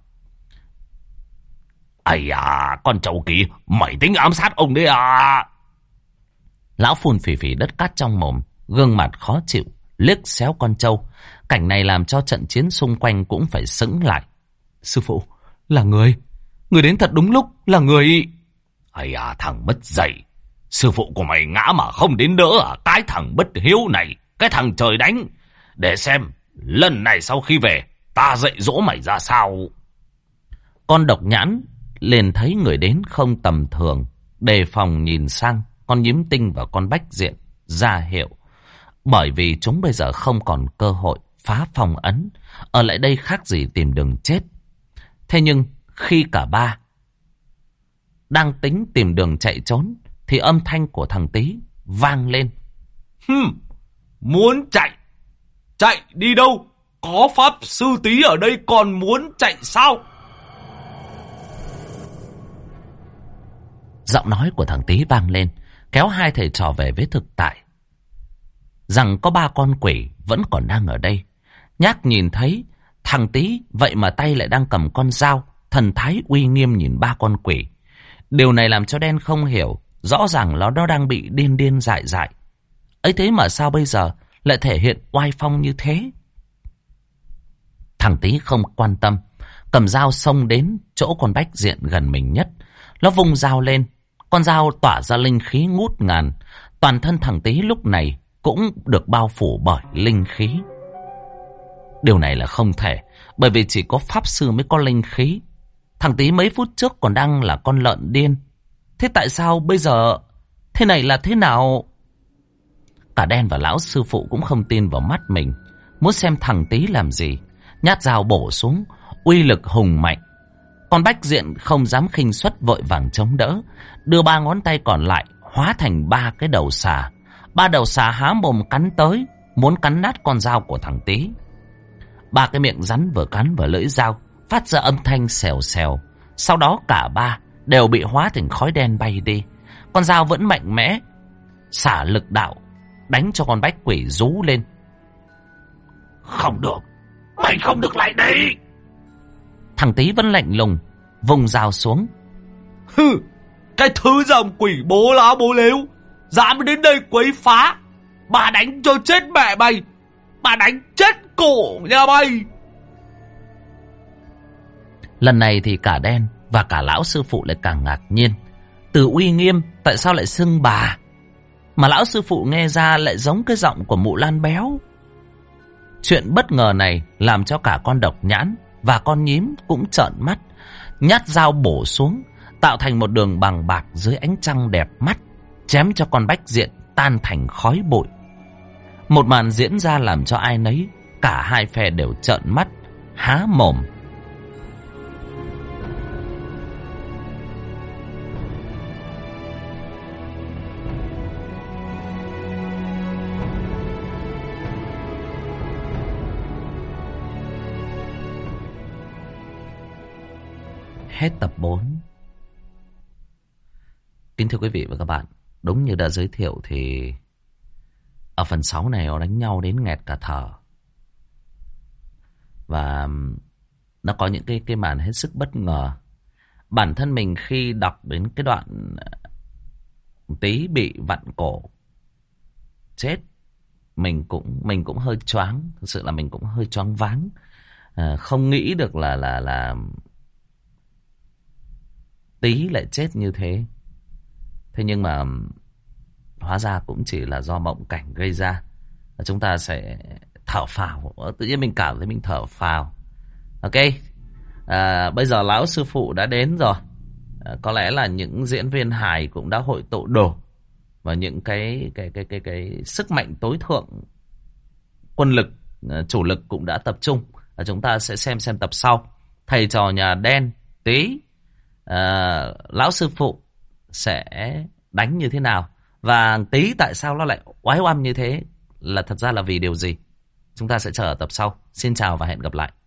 Ây à, con trâu kìa, mày tính ám sát ông đấy à? Lão phun phì phì đất cát trong mồm, gương mặt khó chịu, liếc xéo con trâu. Cảnh này làm cho trận chiến xung quanh cũng phải sững lại. Sư phụ, là người đến thật đúng lúc, là người. Ây à, thằng mất dạy. Sư phụ của mày ngã mà không đến đỡ à? Cái thằng bất hiếu này, cái thằng trời đánh. Để xem, lần này sau khi về, ta dạy dỗ mày ra sao. Con độc nhãn liền thấy người đến không tầm thường, đề phòng nhìn sang con nhím tinh và con bách diện ra hiệu. Bởi vì chúng bây giờ không còn cơ hội phá phong ấn, ở lại đây khác gì tìm đường chết. Thế nhưng khi cả ba đang tính tìm đường chạy trốn thì âm thanh của thằng Tý vang lên. Muốn chạy? Chạy đi đâu? Có pháp sư Tý ở đây còn muốn chạy sao? Giọng nói của thằng Tý vang lên, kéo hai thầy trò về với thực tại. Rằng có 3 con quỷ vẫn còn đang ở đây. Nhác nhìn thấy thằng Tý vậy mà tay lại đang cầm con dao, thần thái uy nghiêm nhìn 3 con quỷ. Điều này làm cho Đen không hiểu, rõ ràng nó đang bị điên điên dại dại. Ấy thế mà sao bây giờ lại thể hiện oai phong như thế? Thằng Tý không quan tâm, cầm dao xông đến chỗ con bách diện gần mình nhất. Nó vung dao lên, con dao tỏa ra linh khí ngút ngàn. Toàn thân thằng Tý lúc này cũng được bao phủ bởi linh khí. Điều này là không thể, bởi vì chỉ có pháp sư mới có linh khí. Thằng Tý mấy phút trước còn đang là con lợn điên. Thế tại sao bây giờ thế này là thế nào? Cả Đen và lão sư phụ cũng không tin vào mắt mình, muốn xem thằng Tý làm gì. Nhát dao bổ xuống, uy lực hùng mạnh. Con bách diện không dám khinh suất, vội vàng chống đỡ, đưa 3 ngón tay còn lại hóa thành 3 cái đầu xà. 3 đầu xà há mồm cắn tới, muốn cắn nát con dao của thằng Tý. 3 cái miệng rắn vừa cắn vào lưỡi dao, phát ra âm thanh xèo xèo. Sau đó cả 3 đều bị hóa thành khói đen bay đi. Con dao vẫn mạnh mẽ xả lực đạo, đánh cho con bách quỷ rú lên. Không được, mày không được lại đây. Thằng Tý vẫn lạnh lùng, vùng dao xuống. Cái thứ dòng quỷ bố lá bố lếu, dám đến đây quấy phá, bà đánh cho chết mẹ mày, bà đánh chết cổ nhà mày. Lần này thì cả Đen và cả lão sư phụ lại càng ngạc nhiên. Từ uy nghiêm tại sao lại xưng bà, mà lão sư phụ nghe ra lại giống cái giọng của mụ Lan béo. Chuyện bất ngờ này làm cho cả con độc nhãn và con nhím cũng trợn mắt. Nhát dao bổ xuống, tạo thành một đường bằng bạc dưới ánh trăng đẹp mắt, chém cho con bách diện tan thành khói bụi. Một màn diễn ra làm cho ai nấy, cả hai phe đều trợn mắt, há mồm. Hết tập 4. Kính thưa quý vị và các bạn, đúng như đã giới thiệu thì ở phần 6 này nó đánh nhau đến nghẹt cả thở. Và nó có những cái màn hết sức bất ngờ. Bản thân mình khi đọc đến cái đoạn Tý bị vặn cổ chết, mình cũng hơi choáng. Thực sự là mình cũng hơi choáng váng. Không nghĩ được là Tý lại chết như thế. Thế nhưng mà hóa ra cũng chỉ là do mộng cảnh gây ra. Chúng ta sẽ thở phào. Tự nhiên mình cảm thấy mình thở phào. Ok. Bây giờ lão sư phụ đã đến rồi. Có lẽ là những diễn viên hài cũng đã hội tụ đủ. Và những cái sức mạnh tối thượng, quân lực, chủ lực cũng đã tập trung. Chúng ta sẽ xem tập sau. Thầy trò nhà Đen, Tý, lão sư phụ sẽ đánh như thế nào, và Tý tại sao nó lại oái oăm như thế, là thật ra là vì điều gì. Chúng ta sẽ chờ ở tập sau. Xin chào và hẹn gặp lại.